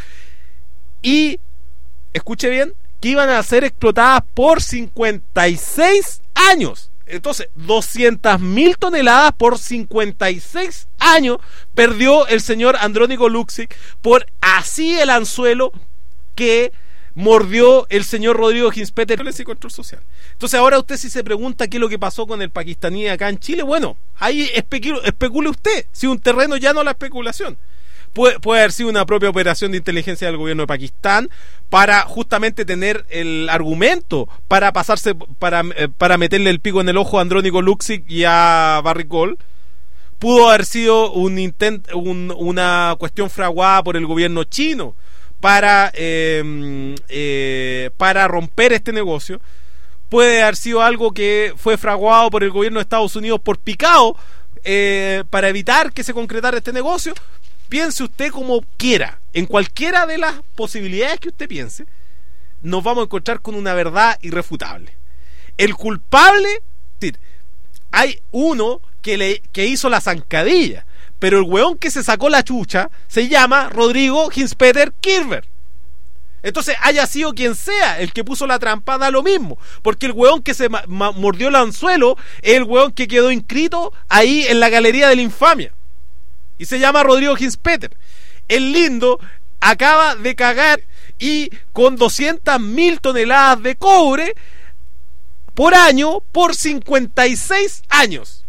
y escuche bien, que iban a ser explotadas por cincuenta y seis años. Entonces, doscientas mil toneladas por cincuenta y seis años perdió el señor Andrónico Luksic por así el anzuelo que mordió el señor Rodrigo Ginspeter y Control Social. Entonces ahora usted si se pregunta qué es lo que pasó con el pakistaní acá en Chile, bueno, ahí especule, especule usted, si un terreno ya no la especulación. Puede, puede haber sido una propia operación de inteligencia del gobierno de Pakistán para justamente tener el argumento para pasarse, para, para meterle el pico en el ojo a Andrónico Luksic y a Barrick Gold. Pudo haber sido un intent, un, una cuestión fraguada por el gobierno chino para, eh, eh, para romper este negocio. Puede haber sido algo que fue fraguado por el gobierno de Estados Unidos por picado eh, para evitar que se concretara este negocio. Piense usted como quiera, en cualquiera de las posibilidades que usted piense, nos vamos a encontrar con una verdad irrefutable. El culpable, es decir, hay uno que, le, que hizo la zancadilla, pero el hueón que se sacó la chucha se llama Rodrigo Ginspeter Kirber. Entonces, haya sido quien sea el que puso la trampa, da lo mismo, porque el hueón que se ma- ma- mordió el anzuelo es el hueón que quedó inscrito ahí en la galería de la infamia. Y se llama Rodrigo Ginspeter. El lindo acaba de cagar y con doscientas mil toneladas de cobre por año por cincuenta y seis años.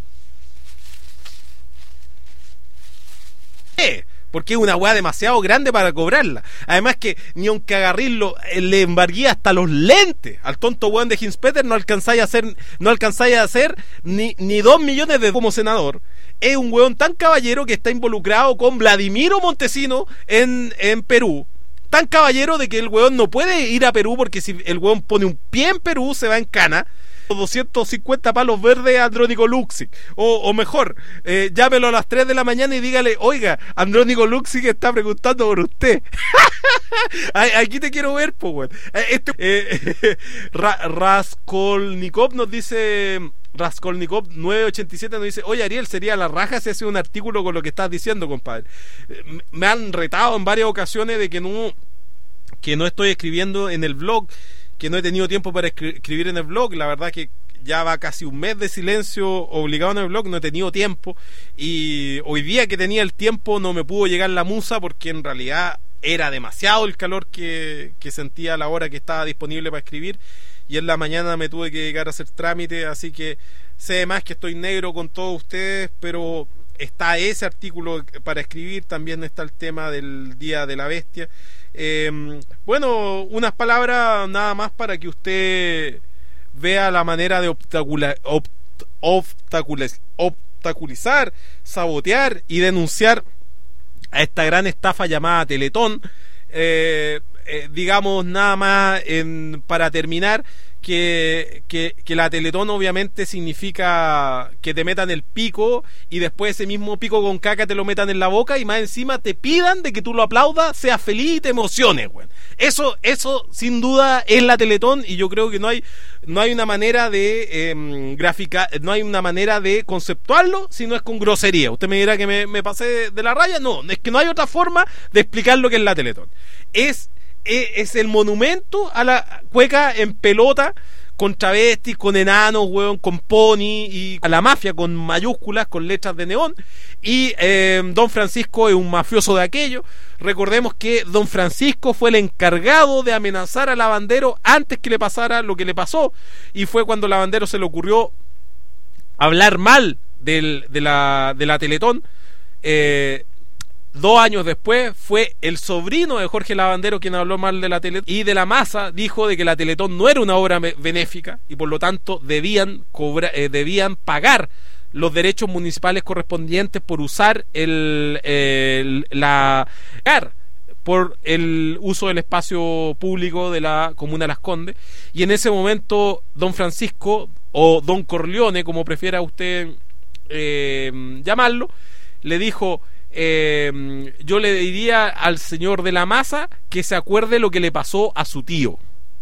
¿Qué? Porque es una weá demasiado grande para cobrarla. Además que ni aunque agarrirlo le embargué hasta los lentes al tonto weón de Ginspeter, no alcanzáis a hacer, no alcanzáis a hacer ni, ni dos millones de como senador. Es un weón tan caballero que está involucrado con Vladimiro Montesino en, en Perú. Tan caballero de que el weón no puede ir a Perú porque si el weón pone un pie en Perú se va en cana. doscientos cincuenta palos verdes a Andrónico Luksic. O, o mejor, eh, llámelo a las tres de la mañana y dígale, oiga, Andrónico Luksic está preguntando por usted. Aquí te quiero ver, pues, weón. Este, eh, Ra, Raskolnikov nos dice... Raskolnikov nueve ochenta y siete nos dice, oye Ariel, sería la raja si hace un artículo con lo que estás diciendo, compadre. Me han retado en varias ocasiones de que no, que no estoy escribiendo en el blog, que no he tenido tiempo para escribir en el blog. La verdad que ya va casi un mes de silencio obligado en el blog, no he tenido tiempo, y hoy día que tenía el tiempo no me pudo llegar la musa porque en realidad era demasiado el calor que, que sentía a la hora que estaba disponible para escribir, y en la mañana me tuve que dedicar a hacer trámite, así que sé más que estoy negro con todos ustedes, pero está ese artículo para escribir, también está el tema del Día de la Bestia. Eh, bueno, unas palabras nada más para que usted vea la manera de obstacula, obt, obstaculiz, obstaculizar, sabotear y denunciar a esta gran estafa llamada Teletón. Eh, eh, digamos nada más en, para terminar, que, que, que la Teletón obviamente significa que te metan el pico y después ese mismo pico con caca te lo metan en la boca y más encima te pidan de que tú lo aplaudas, seas feliz y te emociones, güey. Eso, eso sin duda es la Teletón, y yo creo que no hay, no hay una manera de eh, graficar, no hay una manera de conceptuarlo si no es con grosería. Usted me dirá que me, me pasé de, de la raya. No, es que no hay otra forma de explicar lo que es la Teletón. Es es el monumento a la cueca en pelota, con travestis, con enanos, weón, con pony, y a la mafia con mayúsculas, con letras de neón. Y eh, Don Francisco es un mafioso de aquello. Recordemos que Don Francisco fue el encargado de amenazar a Lavandero antes que le pasara lo que le pasó, y fue cuando Lavandero se le ocurrió hablar mal del, de, la, de la Teletón. eh, dos años después fue el sobrino de Jorge Lavandero quien habló mal de la Teletón, y de la Masa dijo de que la Teletón no era una obra benéfica y por lo tanto debían cobrar, eh, debían pagar los derechos municipales correspondientes por usar el, el la por el uso del espacio público de la comuna de Las Condes. Y en ese momento don Francisco, o don Corleone, como prefiera usted eh, llamarlo, le dijo: Eh, yo le diría al señor de la Masa que se acuerde lo que le pasó a su tío.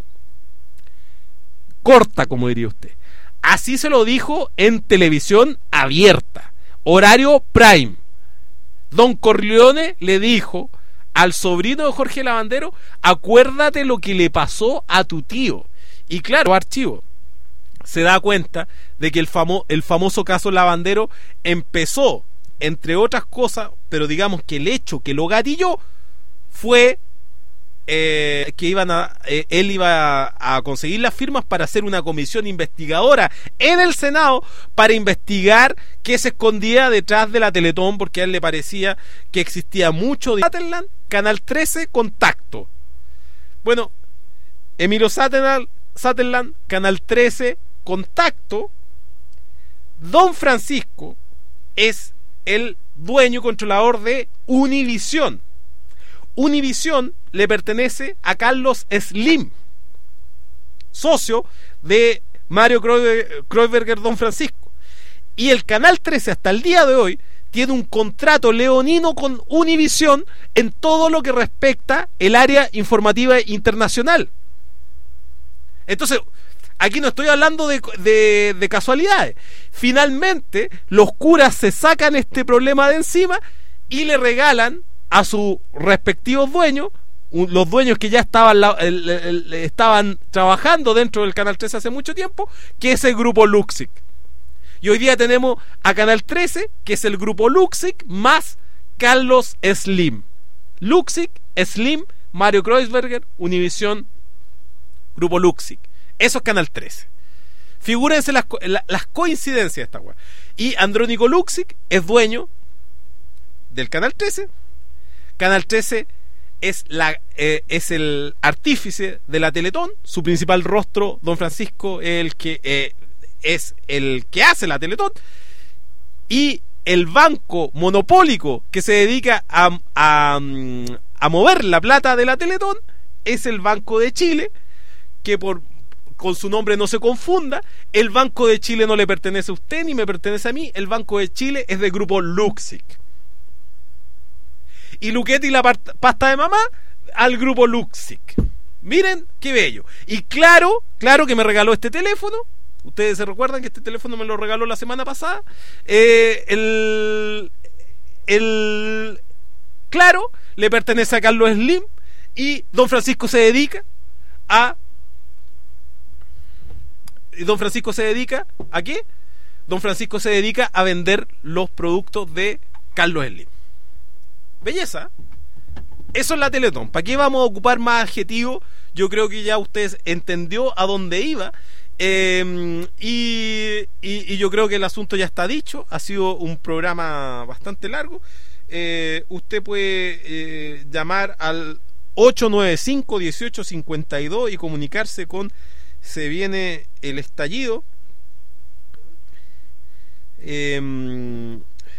Corta, como diría usted. Así se lo dijo en televisión abierta, horario prime. Don Corleone le dijo al sobrino de Jorge Lavandero: acuérdate lo que le pasó a tu tío. Y claro, archivo se da cuenta de que el, famo- el famoso caso Lavandero empezó, entre otras cosas, pero digamos que el hecho que lo gatilló fue eh, que iban a, eh, él iba a, a conseguir las firmas para hacer una comisión investigadora en el Senado para investigar qué se escondía detrás de la Teletón, porque a él le parecía que existía mucho de Sutherland, Canal trece, Contacto. Bueno, Emilio Sutherland, Sutherland, Canal trece, Contacto. Don Francisco es el dueño y controlador de Univisión. Univisión le pertenece a Carlos Slim, socio de Mario Kreuzberger, don Francisco. Y el Canal trece hasta el día de hoy tiene un contrato leonino con Univisión en todo lo que respecta el área informativa internacional. Entonces, aquí no estoy hablando de, de, de casualidades. Finalmente, los curas se sacan este problema de encima y le regalan a sus respectivos dueños, los dueños que ya estaban, el, el, el, estaban trabajando dentro del Canal trece hace mucho tiempo, que es el grupo Luxic. Y hoy día tenemos a Canal trece, que es el grupo Luxic, más Carlos Slim. Luxic, Slim, Mario Kreuzberger, Univisión, grupo Luxic. Eso es Canal trece. Figúrense las, las coincidencias de esta weá. Y Andrónico Luxic es dueño del Canal trece. Canal trece es, la, eh, es el artífice de la Teletón. Su principal rostro, don Francisco, el que, eh, es el que hace la Teletón. Y el banco monopólico que se dedica a, a, a mover la plata de la Teletón es el Banco de Chile, que por con su nombre no se confunda, el Banco de Chile no le pertenece a usted ni me pertenece a mí. El Banco de Chile es del grupo Luxic. Y Luchetti y la pasta de mamá al grupo Luxic. Miren qué bello. Y claro, claro que me regaló este teléfono. Ustedes se recuerdan que este teléfono me lo regaló la semana pasada. Eh, el, el Claro le pertenece a Carlos Slim. Y don Francisco se dedica a ¿Y don Francisco se dedica a qué? Don Francisco se dedica a vender los productos de Carlos Slim. Belleza. Eso es la Teletón. ¿Para qué vamos a ocupar más adjetivos? Yo creo que ya ustedes entendió a dónde iba. Eh, y, y, y yo creo que el asunto ya está dicho. Ha sido un programa bastante largo. Eh, usted puede eh, llamar al ocho nueve cinco, dieciocho cincuenta y dos y comunicarse con Se Viene el Estallido. Eh,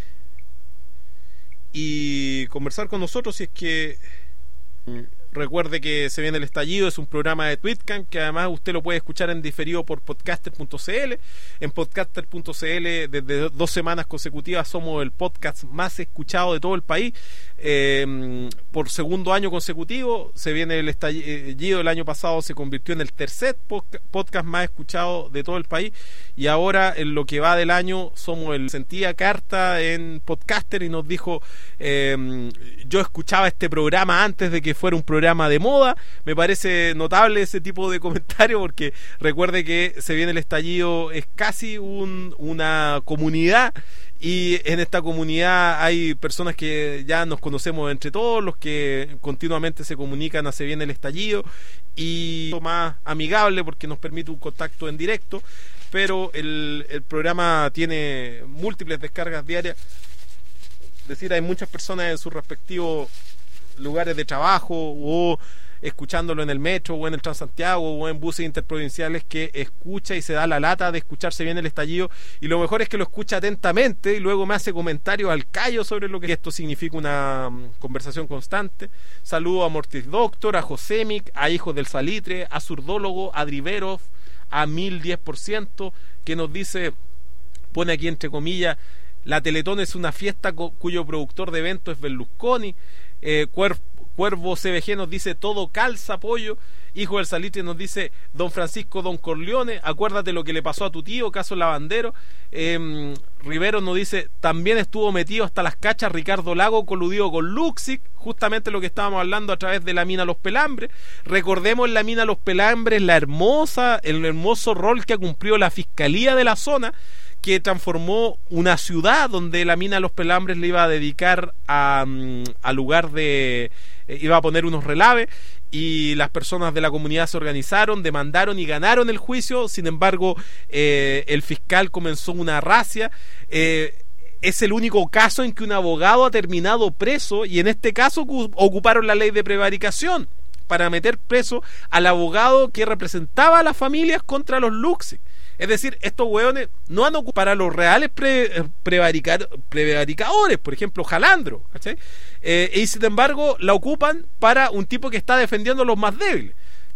y conversar con nosotros si es que... Recuerde que Se Viene el Estallido es un programa de Twitcam que además usted lo puede escuchar en diferido por podcaster punto c l. En podcaster punto c l desde dos semanas consecutivas somos el podcast más escuchado de todo el país. Eh, por segundo año consecutivo. Se Viene el Estallido el año pasado se convirtió en el tercer podcast más escuchado de todo el país, y ahora en lo que va del año somos el... Sentía carta en Podcaster y nos dijo eh, yo escuchaba este programa antes de que fuera un programa de moda. Me parece notable ese tipo de comentario, porque recuerde que Se Viene el Estallido es casi un, una comunidad, y en esta comunidad hay personas que ya nos conocemos entre todos, los que continuamente se comunican a Se Viene el Estallido, y más amigable porque nos permite un contacto en directo, pero el, el programa tiene múltiples descargas diarias Es decir, hay muchas personas en sus respectivos lugares de trabajo o escuchándolo en el metro o en el Transantiago o en buses interprovinciales, que escucha y se da la lata de escucharse bien el estallido, y lo mejor es que lo escucha atentamente y luego me hace comentarios al callo sobre lo que esto significa, una um, conversación constante. Saludo a Mortis Doctor, a Josemic, a Hijos del Salitre, a Zurdólogo, a Driverov, a mil diez por ciento, que nos dice, pone aquí entre comillas, la Teletón es una fiesta cu cuyo productor de eventos es Berlusconi. eh, Cuerpo Cuervo C B G nos dice todo calza, pollo. Hijo del Salitre nos dice Don Francisco Don Corleone, acuérdate lo que le pasó a tu tío, caso Lavandero. eh, Rivero nos dice también estuvo metido hasta las cachas Ricardo Lago, coludido con Luxic, justamente lo que estábamos hablando a través de la mina Los Pelambres. Recordemos la mina Los Pelambres, la hermosa, el hermoso rol que ha cumplido la fiscalía de la zona, que transformó una ciudad donde la mina Los Pelambres le iba a dedicar a, a lugar de... Eh, iba a poner unos relaves, y las personas de la comunidad se organizaron, demandaron y ganaron el juicio. Sin embargo, eh, el fiscal comenzó una racia. Eh, es el único caso en que un abogado ha terminado preso, y en este caso ocuparon la ley de prevaricación para meter preso al abogado que representaba a las familias contra los Luxic. Es decir, estos hueones no han ocupado para los reales pre, prevarica, prevaricadores, por ejemplo, Jalandro, ¿cachai? Eh, y sin embargo la ocupan para un tipo que está defendiendo a los más débiles.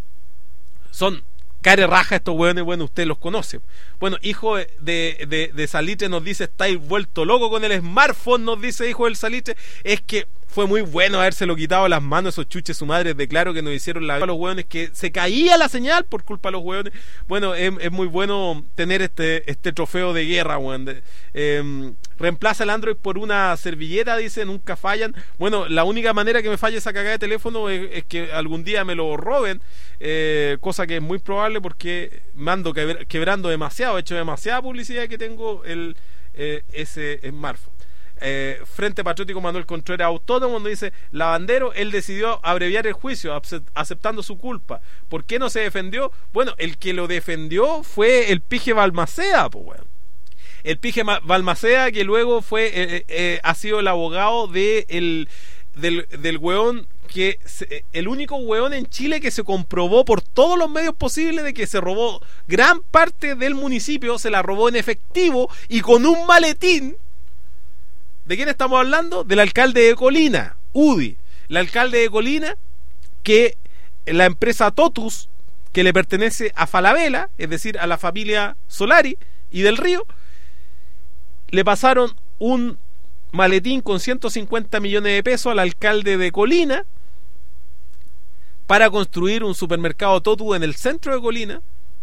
Son care raja estos hueones, bueno, usted los conoce. Bueno, hijo de, de, de Salitre nos dice, estáis vuelto loco con el smartphone, nos dice hijo del Salitre. Es que fue muy bueno habérselo quitado a las manos esos chuches su madre, de claro que nos hicieron la a los hueones, que se caía la señal por culpa de los hueones. Bueno, es, es muy bueno tener este este trofeo de guerra, hueón. De, eh, reemplaza el Android por una servilleta, dice, nunca fallan. Bueno, la única manera que me falle esa cagada de teléfono es, es que algún día me lo roben, eh, cosa que es muy probable porque me ando quebr quebrando demasiado, he hecho demasiada publicidad que tengo el eh, ese smartphone. Eh, Frente Patriótico Manuel Contreras Autónomo nos dice, Lavandero, él decidió abreviar el juicio aceptando su culpa. ¿Por qué no se defendió? Bueno, el que lo defendió fue el Pije Balmaceda, pues bueno. El Pije Balmaceda, que luego fue eh, eh, ha sido el abogado de el, del, del hueón que se, el único hueón en Chile que se comprobó por todos los medios posibles de que se robó gran parte del municipio, se la robó en efectivo y con un maletín. ¿De quién estamos hablando? Del alcalde de Colina, Udi. El alcalde de Colina, que la empresa Totus, que le pertenece a Falabella, es decir, a la familia Solari y del Río, le pasaron un maletín con ciento cincuenta millones de pesos al alcalde de Colina para construir un supermercado Totus en el centro de Colina,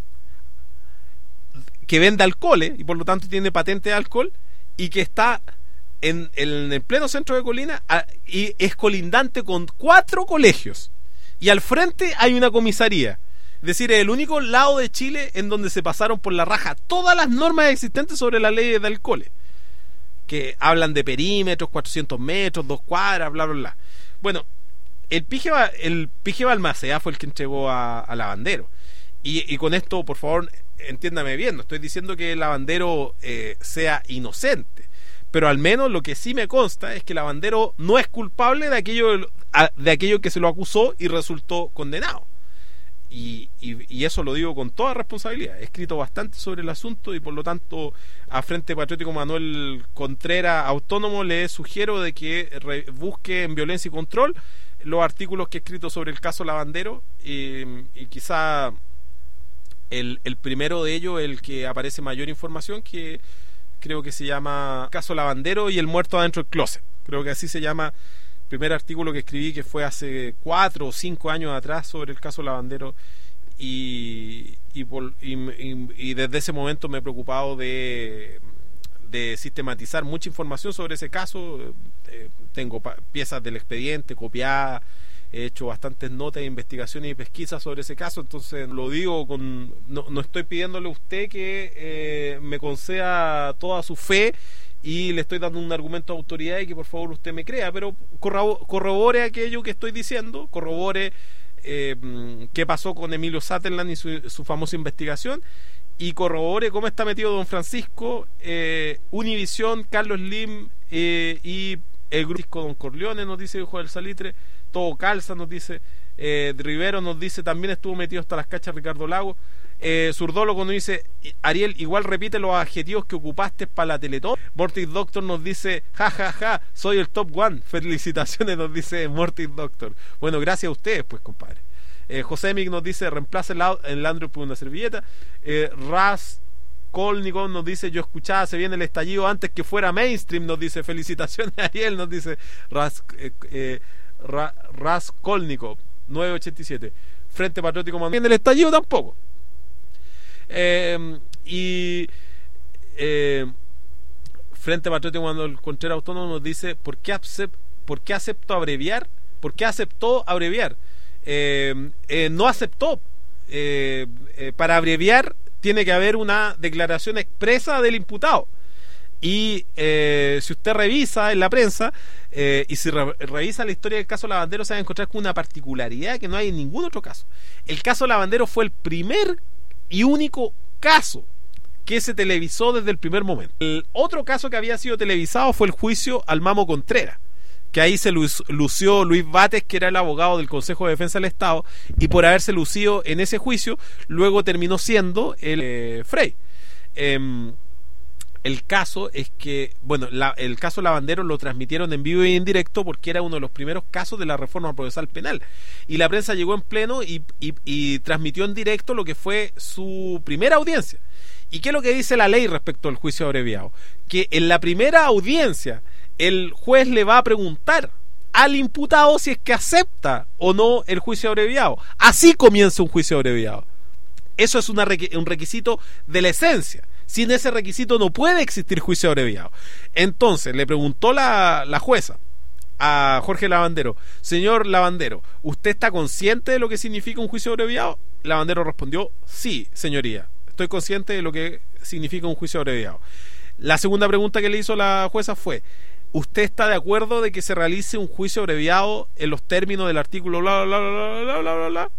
que vende alcoholes y por lo tanto tiene patente de alcohol, y que está En, en el pleno centro de Colina, a, y es colindante con cuatro colegios, y al frente hay una comisaría. Es decir, es el único lado de Chile en donde se pasaron por la raja todas las normas existentes sobre la ley de alcoholes, que hablan de perímetros, cuatrocientos metros, dos cuadras, bla bla bla. Bueno, el Pije, el Pije Balmaceda fue el que entregó a, a Lavandero, y, y con esto, por favor, entiéndame bien, no estoy diciendo que Lavandero eh, sea inocente, pero al menos lo que sí me consta es que Lavandero no es culpable de aquello, de aquello que se lo acusó y resultó condenado. Y, y, y eso lo digo con toda responsabilidad. He escrito bastante sobre el asunto y por lo tanto a Frente Patriótico Manuel Contreras Autónomo le sugiero de que re, busque en Violencia y Control los artículos que he escrito sobre el caso Lavandero, y, y quizá el, el primero de ellos, el que aparece mayor información, que creo que se llama Caso Lavandero y el muerto adentro del closet. Creo que así se llama el primer artículo que escribí, que fue hace cuatro o cinco años atrás sobre el caso Lavandero, y, y, por, y, y, y desde ese momento me he preocupado de, de sistematizar mucha información sobre ese caso. Eh, tengo piezas del expediente copiadas, he hecho bastantes notas de investigación y pesquisas sobre ese caso, entonces lo digo con no, no estoy pidiéndole a usted que eh, me conceda toda su fe y le estoy dando un argumento de autoridad y que por favor usted me crea, pero corrobore aquello que estoy diciendo, corrobore eh, qué pasó con Emilio Sutherland y su, su famosa investigación, y corrobore cómo está metido don Francisco, eh, Univisión, Carlos Slim eh, y el grupo Don Corleone, nos dice Hijo del Salitre, todo calza, nos dice eh, Rivero, nos dice también estuvo metido hasta las cachas Ricardo Lago. eh, Zurdólogo nos dice, Ariel, igual repite los adjetivos que ocupaste para la Teletón. Mortis Doctor nos dice, ja ja ja, soy el top one, felicitaciones, nos dice Mortis Doctor. Bueno, gracias a ustedes pues, compadre. eh, José Mick nos dice, reemplaza el, el Android por una servilleta. eh, Raz Kolnikov nos dice, yo escuchaba, se viene el estallido antes que fuera mainstream, nos dice, felicitaciones a Ariel, nos dice Raz, eh, eh, Ra, Raskolnikov nueve ochenta y siete. Frente Patriótico mandó viene el estallido tampoco. Eh, y eh, Frente Patriótico cuando el Contreras Autónomo nos dice, ¿por qué, acept, ¿por qué aceptó abreviar? ¿Por qué aceptó abreviar? Eh, eh, no aceptó. Eh, eh, para abreviar tiene que haber una declaración expresa del imputado. Y eh, si usted revisa en la prensa eh, y si re revisa la historia del caso Lavandero, se va a encontrar con una particularidad que no hay en ningún otro caso. El caso Lavandero fue el primer y único caso que se televisó desde el primer momento. El otro caso que había sido televisado fue el juicio al Mamo Contreras, que ahí se lució Luis Bates, que era el abogado del Consejo de Defensa del Estado, y por haberse lucido en ese juicio, luego terminó siendo el eh, Frey. Eh, el caso es que, bueno, la, el caso Lavandero lo transmitieron en vivo y en directo porque era uno de los primeros casos de la reforma procesal penal. Y la prensa llegó en pleno y, y, y transmitió en directo lo que fue su primera audiencia. ¿Y qué es lo que dice la ley respecto al juicio abreviado? Que en la primera audiencia el juez le va a preguntar al imputado si es que acepta o no el juicio abreviado. Así comienza un juicio abreviado. Eso es una requ- un requisito de la esencia. Sin ese requisito no puede existir juicio abreviado. Entonces le preguntó la, la jueza a Jorge Lavandero, señor Lavandero, ¿usted está consciente de lo que significa un juicio abreviado? Lavandero respondió, sí, señoría, estoy consciente de lo que significa un juicio abreviado. La segunda pregunta que le hizo la jueza fue, ¿usted está de acuerdo de que se realice un juicio abreviado en los términos del artículo bla bla bla bla bla bla bla bla?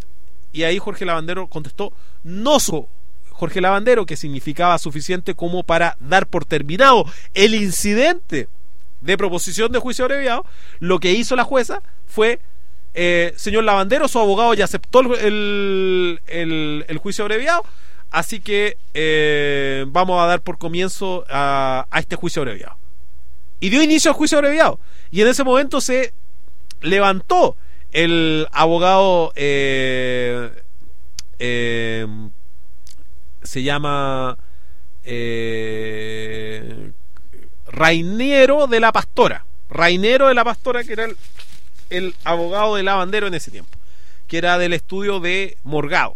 Y ahí Jorge Lavandero contestó, no. Jorge Lavandero, que significaba suficiente como para dar por terminado el incidente de proposición de juicio abreviado. Lo que hizo la jueza fue, eh, señor Lavandero, su abogado ya aceptó el, el, el juicio abreviado, así que eh, vamos a dar por comienzo a, a este juicio abreviado. Y dio inicio al juicio abreviado. Y en ese momento se levantó el abogado eh, eh, se llama eh, Rainiero de la Pastora Rainiero de la Pastora, que era el, el abogado de Lavandero en ese tiempo, que era del estudio de Morgado.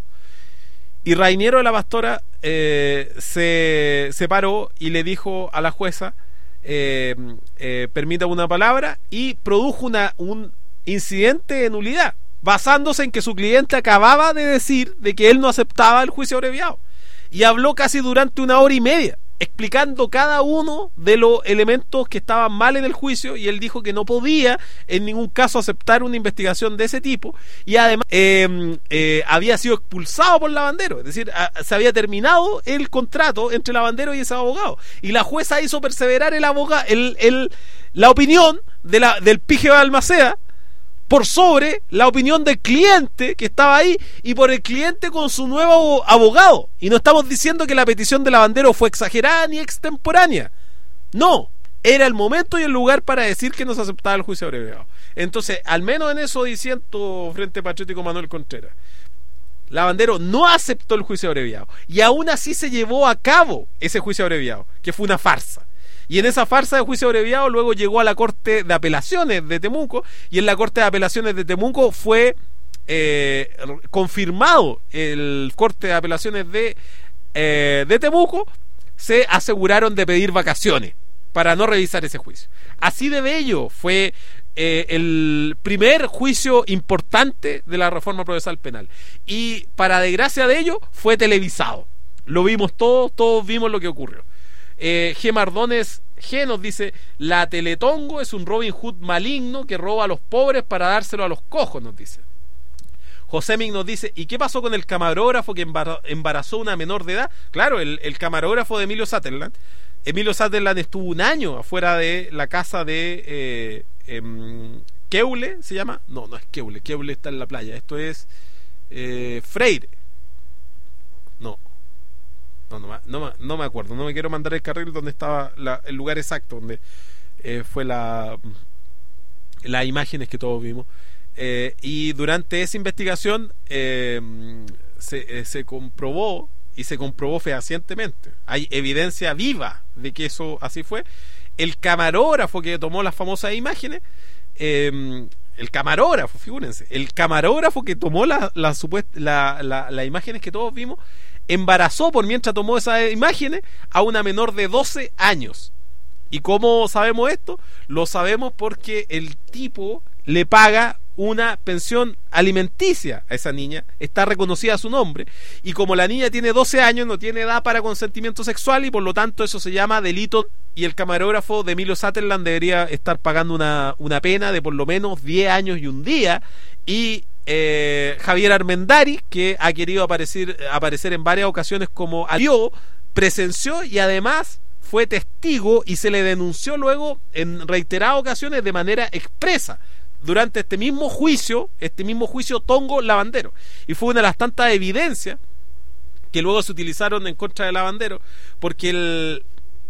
Y Rainiero de la Pastora eh, se, se paró y le dijo a la jueza, eh, eh, permita una palabra, y produjo una, un incidente de nulidad, basándose en que su cliente acababa de decir de que él no aceptaba el juicio abreviado. Y habló casi durante una hora y media, explicando cada uno de los elementos que estaban mal en el juicio, y él dijo que no podía en ningún caso aceptar una investigación de ese tipo, y además eh, eh, había sido expulsado por Lavandero, es decir, a, se había terminado el contrato entre Lavandero y ese abogado, y la jueza hizo perseverar el aboga, el, el, la opinión de la, del Pige Balmaceda por sobre la opinión del cliente que estaba ahí, y por el cliente con su nuevo abogado. Y no estamos diciendo que la petición de Lavandero fue exagerada ni extemporánea. No, era el momento y el lugar para decir que no se aceptaba el juicio abreviado. Entonces, al menos en eso diciendo Frente Patriótico Manuel Contreras, Lavandero no aceptó el juicio abreviado, y aún así se llevó a cabo ese juicio abreviado, que fue una farsa. Y en esa farsa de juicio abreviado luego llegó a la Corte de Apelaciones de Temuco, y en la Corte de Apelaciones de Temuco fue eh, confirmado el Corte de Apelaciones de, eh, de Temuco, se aseguraron de pedir vacaciones para no revisar ese juicio. Así de bello fue eh, el primer juicio importante de la reforma procesal penal, y para desgracia de ello fue televisado. Lo vimos todos, todos vimos lo que ocurrió. Eh, G. Mardones G nos dice, la Teletongo es un Robin Hood maligno que roba a los pobres para dárselo a los cojos, nos dice. José Mick nos dice, ¿y qué pasó con el camarógrafo que embarazó una menor de edad? Claro, el, el camarógrafo de Emilio Sutherland Emilio Sutherland estuvo un año afuera de la casa de eh, eh, Keule, ¿se llama? No, no es Keule, Keule está en la playa. Esto es eh, Freire. No. No, no, no, no me acuerdo. No me quiero mandar el carril donde estaba la, el lugar exacto donde eh, fue la las imágenes que todos vimos. Eh, y durante esa investigación eh, se, eh, se comprobó y se comprobó fehacientemente, hay evidencia viva de que eso así fue. El camarógrafo que tomó las famosas imágenes, eh, el camarógrafo, figúrense, el camarógrafo que tomó las la, la, la, la imágenes que todos vimos, embarazó por mientras tomó esas imágenes a una menor de doce años. ¿Y cómo sabemos esto? Lo sabemos porque el tipo le paga una pensión alimenticia a esa niña, está reconocida su nombre, y como la niña tiene doce años, no tiene edad para consentimiento sexual, y por lo tanto eso se llama delito, y el camarógrafo de Emilio Sutherland debería estar pagando una, una pena de por lo menos diez años y un día. Y eh, Javier Armendáriz, que ha querido aparecer, aparecer en varias ocasiones como alió, presenció y además fue testigo y se le denunció luego en reiteradas ocasiones de manera expresa durante este mismo juicio, este mismo juicio Tongo Lavandero, y fue una de las tantas evidencias que luego se utilizaron en contra de Lavandero, porque el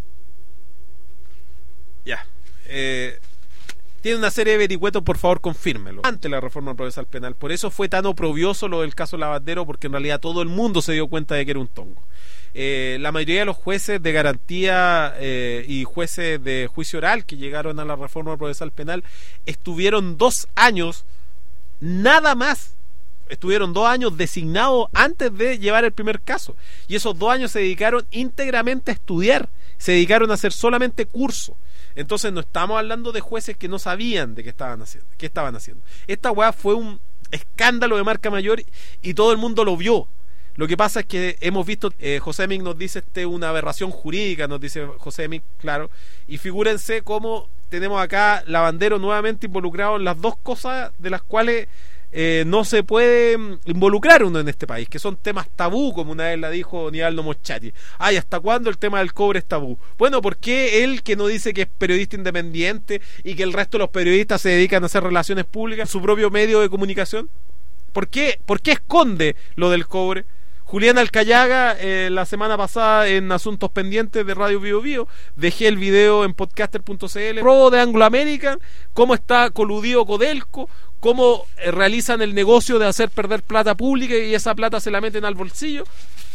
ya eh, tiene una serie de vericuetos, por favor confírmelo, ante la reforma procesal penal. Por eso fue tan oprobioso lo del caso Lavandero, porque en realidad todo el mundo se dio cuenta de que era un tongo. Eh, la mayoría de los jueces de garantía eh, y jueces de juicio oral que llegaron a la reforma procesal penal estuvieron dos años nada más, estuvieron dos años designados antes de llevar el primer caso, y esos dos años se dedicaron íntegramente a estudiar, se dedicaron a hacer solamente curso. Entonces no estamos hablando de jueces que no sabían de qué estaban haciendo, qué estaban haciendo. Esta weá fue un escándalo de marca mayor y todo el mundo lo vio. Lo que pasa es que hemos visto, eh, José Mick nos dice este una aberración jurídica, nos dice José Mick, claro, y figúrense cómo tenemos acá Lavandero nuevamente involucrado en las dos cosas de las cuales eh, no se puede involucrar uno en este país, que son temas tabú, como una vez la dijo Nivaldo Moschati. Ay, ¿hasta cuándo el tema del cobre es tabú? Bueno, ¿por qué él, que no dice que es periodista independiente y que el resto de los periodistas se dedican a hacer relaciones públicas en su propio medio de comunicación? ¿Por qué, por qué esconde lo del cobre? Julián Alcayaga, eh, la semana pasada en Asuntos Pendientes de Radio Bio Bio, dejé el video en podcaster punto c l, robo de Anglo American, cómo está coludido Codelco, cómo eh, realizan el negocio de hacer perder plata pública y esa plata se la meten al bolsillo.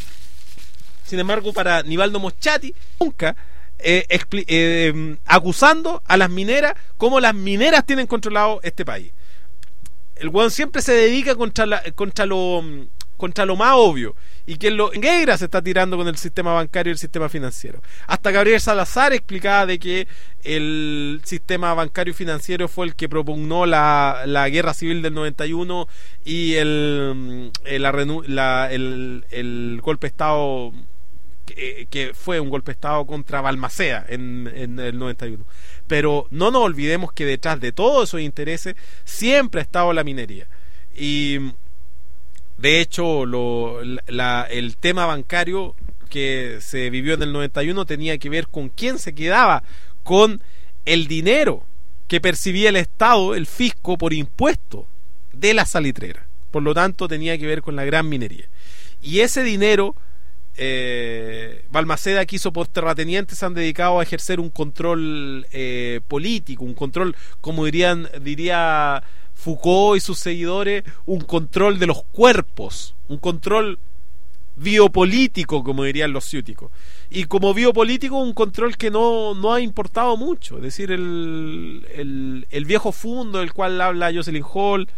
Sin embargo, para Nivaldo Moschati, nunca eh, expli- eh, acusando a las mineras, como las mineras tienen controlado este país. El weón siempre se dedica contra, la, contra lo... contra lo más obvio, y que lo Gueira se está tirando con el sistema bancario y el sistema financiero. Hasta Gabriel Salazar explicaba de que el sistema bancario y financiero fue el que propugnó la, la guerra civil del noventa y uno y el, el, la, el, el golpe de Estado que, que fue un golpe de Estado contra Balmaceda en, en el noventa y uno. Pero no nos olvidemos que detrás de todos esos intereses siempre ha estado la minería. Y de hecho, lo, la, el tema bancario que se vivió en el noventa y uno tenía que ver con quién se quedaba con el dinero que percibía el Estado, el fisco, por impuesto de la salitrera. Por lo tanto, tenía que ver con la gran minería. Y ese dinero, eh, Balmaceda quiso por terratenientes, se han dedicado a ejercer un control eh, político, un control, como dirían, diría Foucault y sus seguidores, un control de los cuerpos, un control biopolítico, como dirían los ciúticos. Y como biopolítico, un control que no, no ha importado mucho. Es decir, el, el, el viejo fundo del cual habla Jocelyn Hall,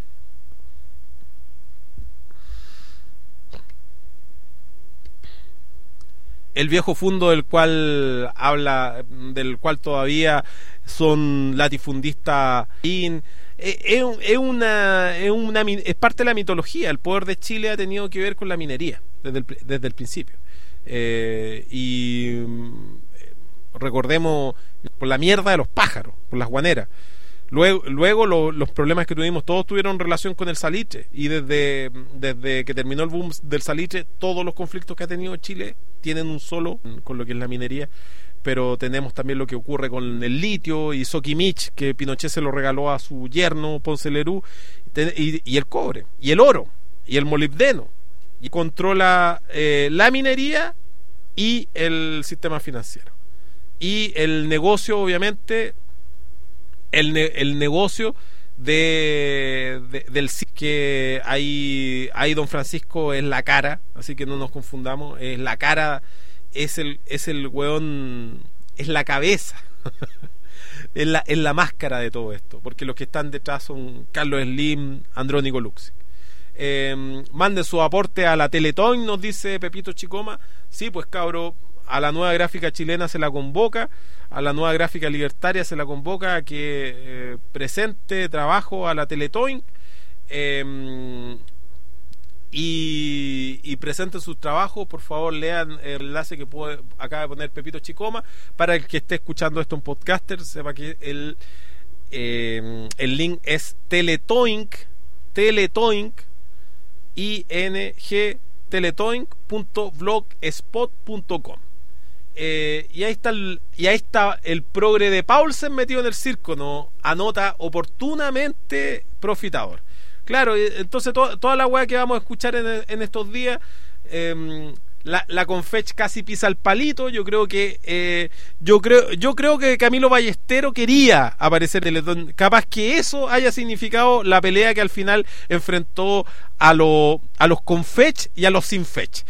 el viejo fundo del cual habla, del cual todavía son latifundistas. Es, es, una, es, una, es parte de la mitología. El poder de Chile ha tenido que ver con la minería desde el, desde el principio. Eh, y recordemos por la mierda de los pájaros, por las guaneras. Luego, luego lo, los problemas que tuvimos, todos tuvieron relación con el salitre. Y desde, desde que terminó el boom del salitre, todos los conflictos que ha tenido Chile tienen un solo con lo que es la minería. pero tenemos también lo que ocurre con el litio y Soquimich, que Pinochet se lo regaló a su yerno Ponce Lerú, y, y el cobre, y el oro, y el molibdeno, y controla eh, la minería y el sistema financiero. Y el negocio, obviamente, el, ne el negocio de, de, del que ahí, ahí don Francisco es la cara, así que no nos confundamos, es la cara, es el, es el weón, es la cabeza, es, la, es la máscara de todo esto, porque los que están detrás son Carlos Slim, Andrónico Luxi. Eh, mande su aporte a la Teletón, nos dice Pepito Chicoma. Sí, pues cabro, a la nueva gráfica chilena se la convoca, a la nueva gráfica libertaria se la convoca a que eh, presente trabajo a la Teletón, eh, y, y presente sus trabajos. Por favor, lean el enlace que puede, acaba de poner Pepito Chicoma, para el que esté escuchando esto en Podcaster, sepa que el, eh, el link es Teletoink, Teletoink, I N G, teletoink punto blogspot punto com. Eh, y ahí está el, y ahí está el progre de Paulsen metido en el circo, ¿no? Anota oportunamente profitador. Claro, entonces to, toda la weá que vamos a escuchar en, en estos días, eh, la, la Confech casi pisa el palito. Yo creo que eh, yo creo yo creo que Camilo Ballestero quería aparecer en Teletón. Capaz que eso haya significado la pelea que al final enfrentó a, lo, a los Confech y a los Sinfech.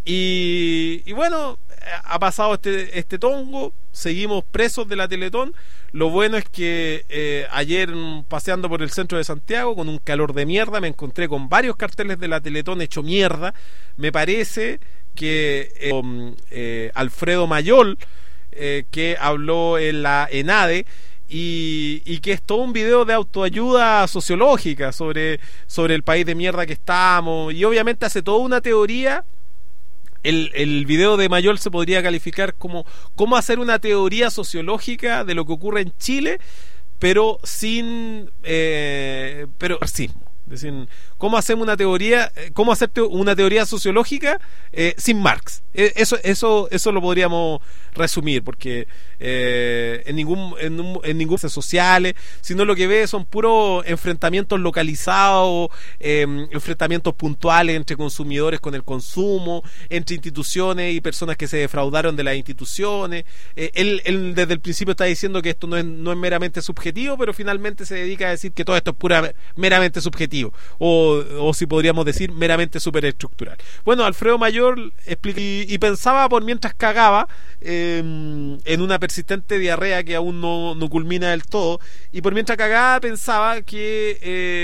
Y, y bueno, ha pasado este, este tongo, seguimos presos de la Teletón. Lo bueno es que eh, ayer, paseando por el centro de Santiago con un calor de mierda, me encontré con varios carteles de la Teletón hecho mierda. Me parece que eh, eh, Alfredo Mayol, eh, que habló en la ENADE, y, y que es todo un video de autoayuda sociológica sobre, sobre el país de mierda que estamos, y obviamente hace toda una teoría. El, el video de Mayol se podría calificar como cómo hacer una teoría sociológica de lo que ocurre en Chile, pero sin eh, pero racismo. Es decir, cómo hacemos una teoría, cómo hacer una teoría sociológica eh, sin Marx. Eso, eso, eso lo podríamos resumir, porque eh, en ningún, en, un, en ningún sociales, sino lo que ve son puros enfrentamientos localizados, eh, enfrentamientos puntuales entre consumidores con el consumo, entre instituciones y personas que se defraudaron de las instituciones. Eh, él, él desde el principio está diciendo que esto no es, no es meramente subjetivo, pero finalmente se dedica a decir que todo esto es pura, meramente subjetivo, o, o si podríamos decir meramente superestructural. Bueno, Alfredo Mayor explica, y, y pensaba por mientras cagaba eh, en una persistente diarrea que aún no, no culmina del todo, y por mientras cagaba pensaba que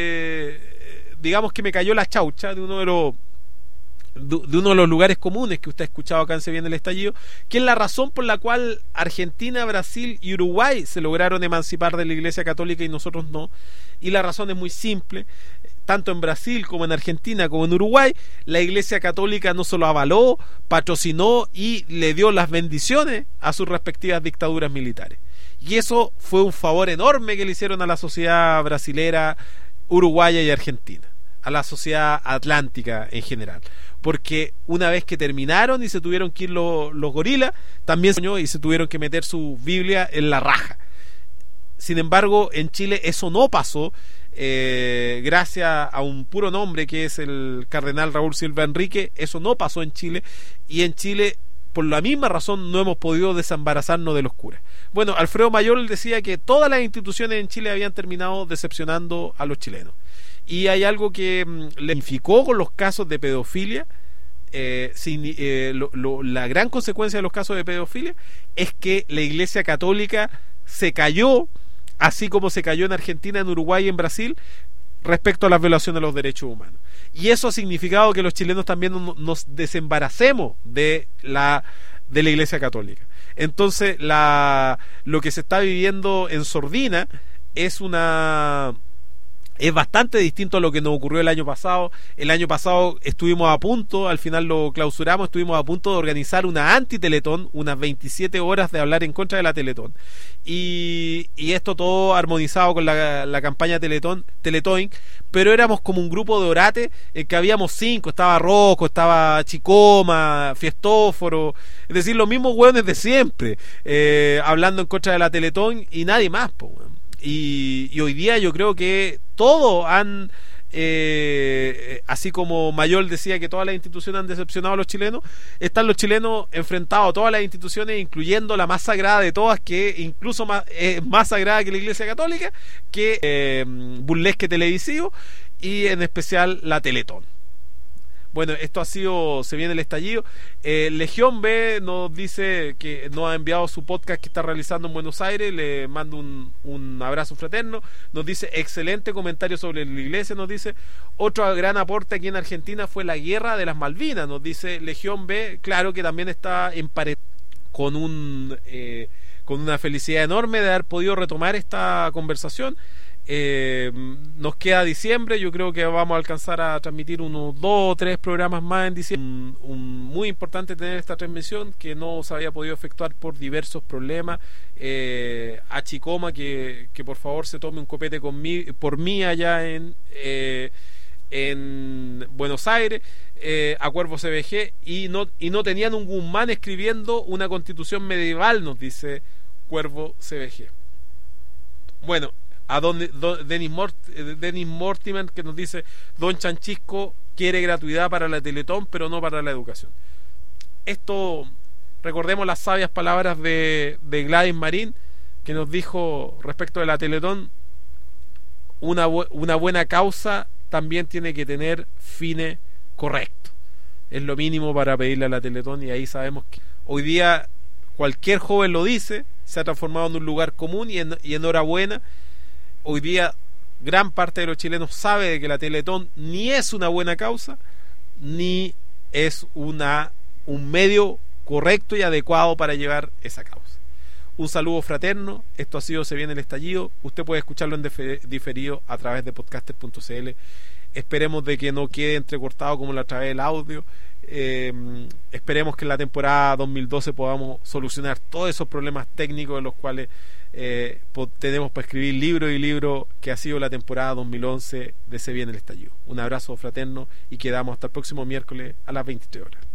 eh, digamos que me cayó la chaucha de uno de los de uno de los lugares comunes que usted ha escuchado acá en Se Viene el Estallido, que es la razón por la cual Argentina, Brasil y Uruguay se lograron emancipar de la Iglesia Católica y nosotros no. Y la razón es muy simple: tanto en Brasil como en Argentina como en Uruguay, la Iglesia Católica no solo avaló, patrocinó y le dio las bendiciones a sus respectivas dictaduras militares. Y eso fue un favor enorme que le hicieron a la sociedad brasilera, uruguaya y argentina, a la sociedad atlántica en general, porque una vez que terminaron y se tuvieron que ir los, los gorilas, también soñó y se tuvieron que meter su Biblia en la raja. Sin embargo, en Chile eso no pasó, eh, gracias a un puro nombre que es el cardenal Raúl Silva Enrique. Eso no pasó en Chile, y en Chile por la misma razón no hemos podido desembarazarnos de los curas. Bueno, Alfredo Mayol decía que todas las instituciones en Chile habían terminado decepcionando a los chilenos. Y hay algo que mmm, le unificó con los casos de pedofilia. Eh, sin, eh, lo, lo, la gran consecuencia de los casos de pedofilia es que la Iglesia Católica se cayó, así como se cayó en Argentina, en Uruguay y en Brasil, respecto a las violaciones de los derechos humanos. Y eso ha significado que los chilenos también nos desembaracemos de la, de la Iglesia Católica. Entonces, la, lo que se está viviendo en sordina es una... es bastante distinto a lo que nos ocurrió el año pasado. El año pasado estuvimos a punto, al final lo clausuramos, estuvimos a punto de organizar una anti-Teletón, unas veintisiete horas de hablar en contra de la Teletón. Y, y esto todo armonizado con la, la campaña Teletón, Teletoing, pero éramos como un grupo de orate en que habíamos cinco, estaba Rocco, estaba Chicoma, Fiestóforo, es decir, los mismos hueones de siempre, eh, hablando en contra de la Teletón y nadie más, po, weón. Y, y hoy día yo creo que todos han, eh, así como Mayol decía que todas las instituciones han decepcionado a los chilenos, están los chilenos enfrentados a todas las instituciones, incluyendo la más sagrada de todas, que incluso más, es más sagrada que la Iglesia Católica, que eh, burlesque televisivo, y en especial la Teletón. Bueno, esto ha sido, se viene el estallido. eh, Legión B nos dice que nos ha enviado su podcast que está realizando en Buenos Aires. Le mando un, un abrazo fraterno. Nos dice, excelente comentario sobre la iglesia. Nos dice, otro gran aporte aquí en Argentina fue la guerra de las Malvinas. Nos dice Legión B, claro que también está emparentada con un eh, con una felicidad enorme de haber podido retomar esta conversación. Eh, nos queda diciembre, yo creo que vamos a alcanzar a transmitir unos dos o tres programas más en diciembre. Un, un, muy importante tener esta transmisión que no se había podido efectuar por diversos problemas. Eh, a Chicoma que, que por favor se tome un copete conmigo, por mí allá en, eh, en Buenos Aires. Eh, a Cuervo C B G y no, y no tenían un Guzmán escribiendo una constitución medieval, nos dice Cuervo C B G. Bueno, a don, don Denis, Mort, Denis Mortimer que nos dice, don Chanchisco quiere gratuidad para la Teletón pero no para la educación. Esto, recordemos las sabias palabras de, de Gladys Marín, que nos dijo respecto de la Teletón, una, una buena causa también tiene que tener fines correctos. Es lo mínimo para pedirle a la Teletón, y ahí sabemos que hoy día cualquier joven lo dice, se ha transformado en un lugar común, y, en, y enhorabuena. Hoy día gran parte de los chilenos sabe de que la Teletón ni es una buena causa ni es una un medio correcto y adecuado para llevar esa causa. Un saludo fraterno. Esto ha sido Se Viene el Estallido. Usted puede escucharlo en diferido a través de podcaster punto c l. Esperemos de que no quede entrecortado como la otra vez el audio. Eh, esperemos que en la temporada dos mil doce podamos solucionar todos esos problemas técnicos de los cuales eh, tenemos para escribir libro y libro, que ha sido la temporada dos mil once de Se Viene el Estallido. Un abrazo fraterno y quedamos hasta el próximo miércoles a las veintitrés horas.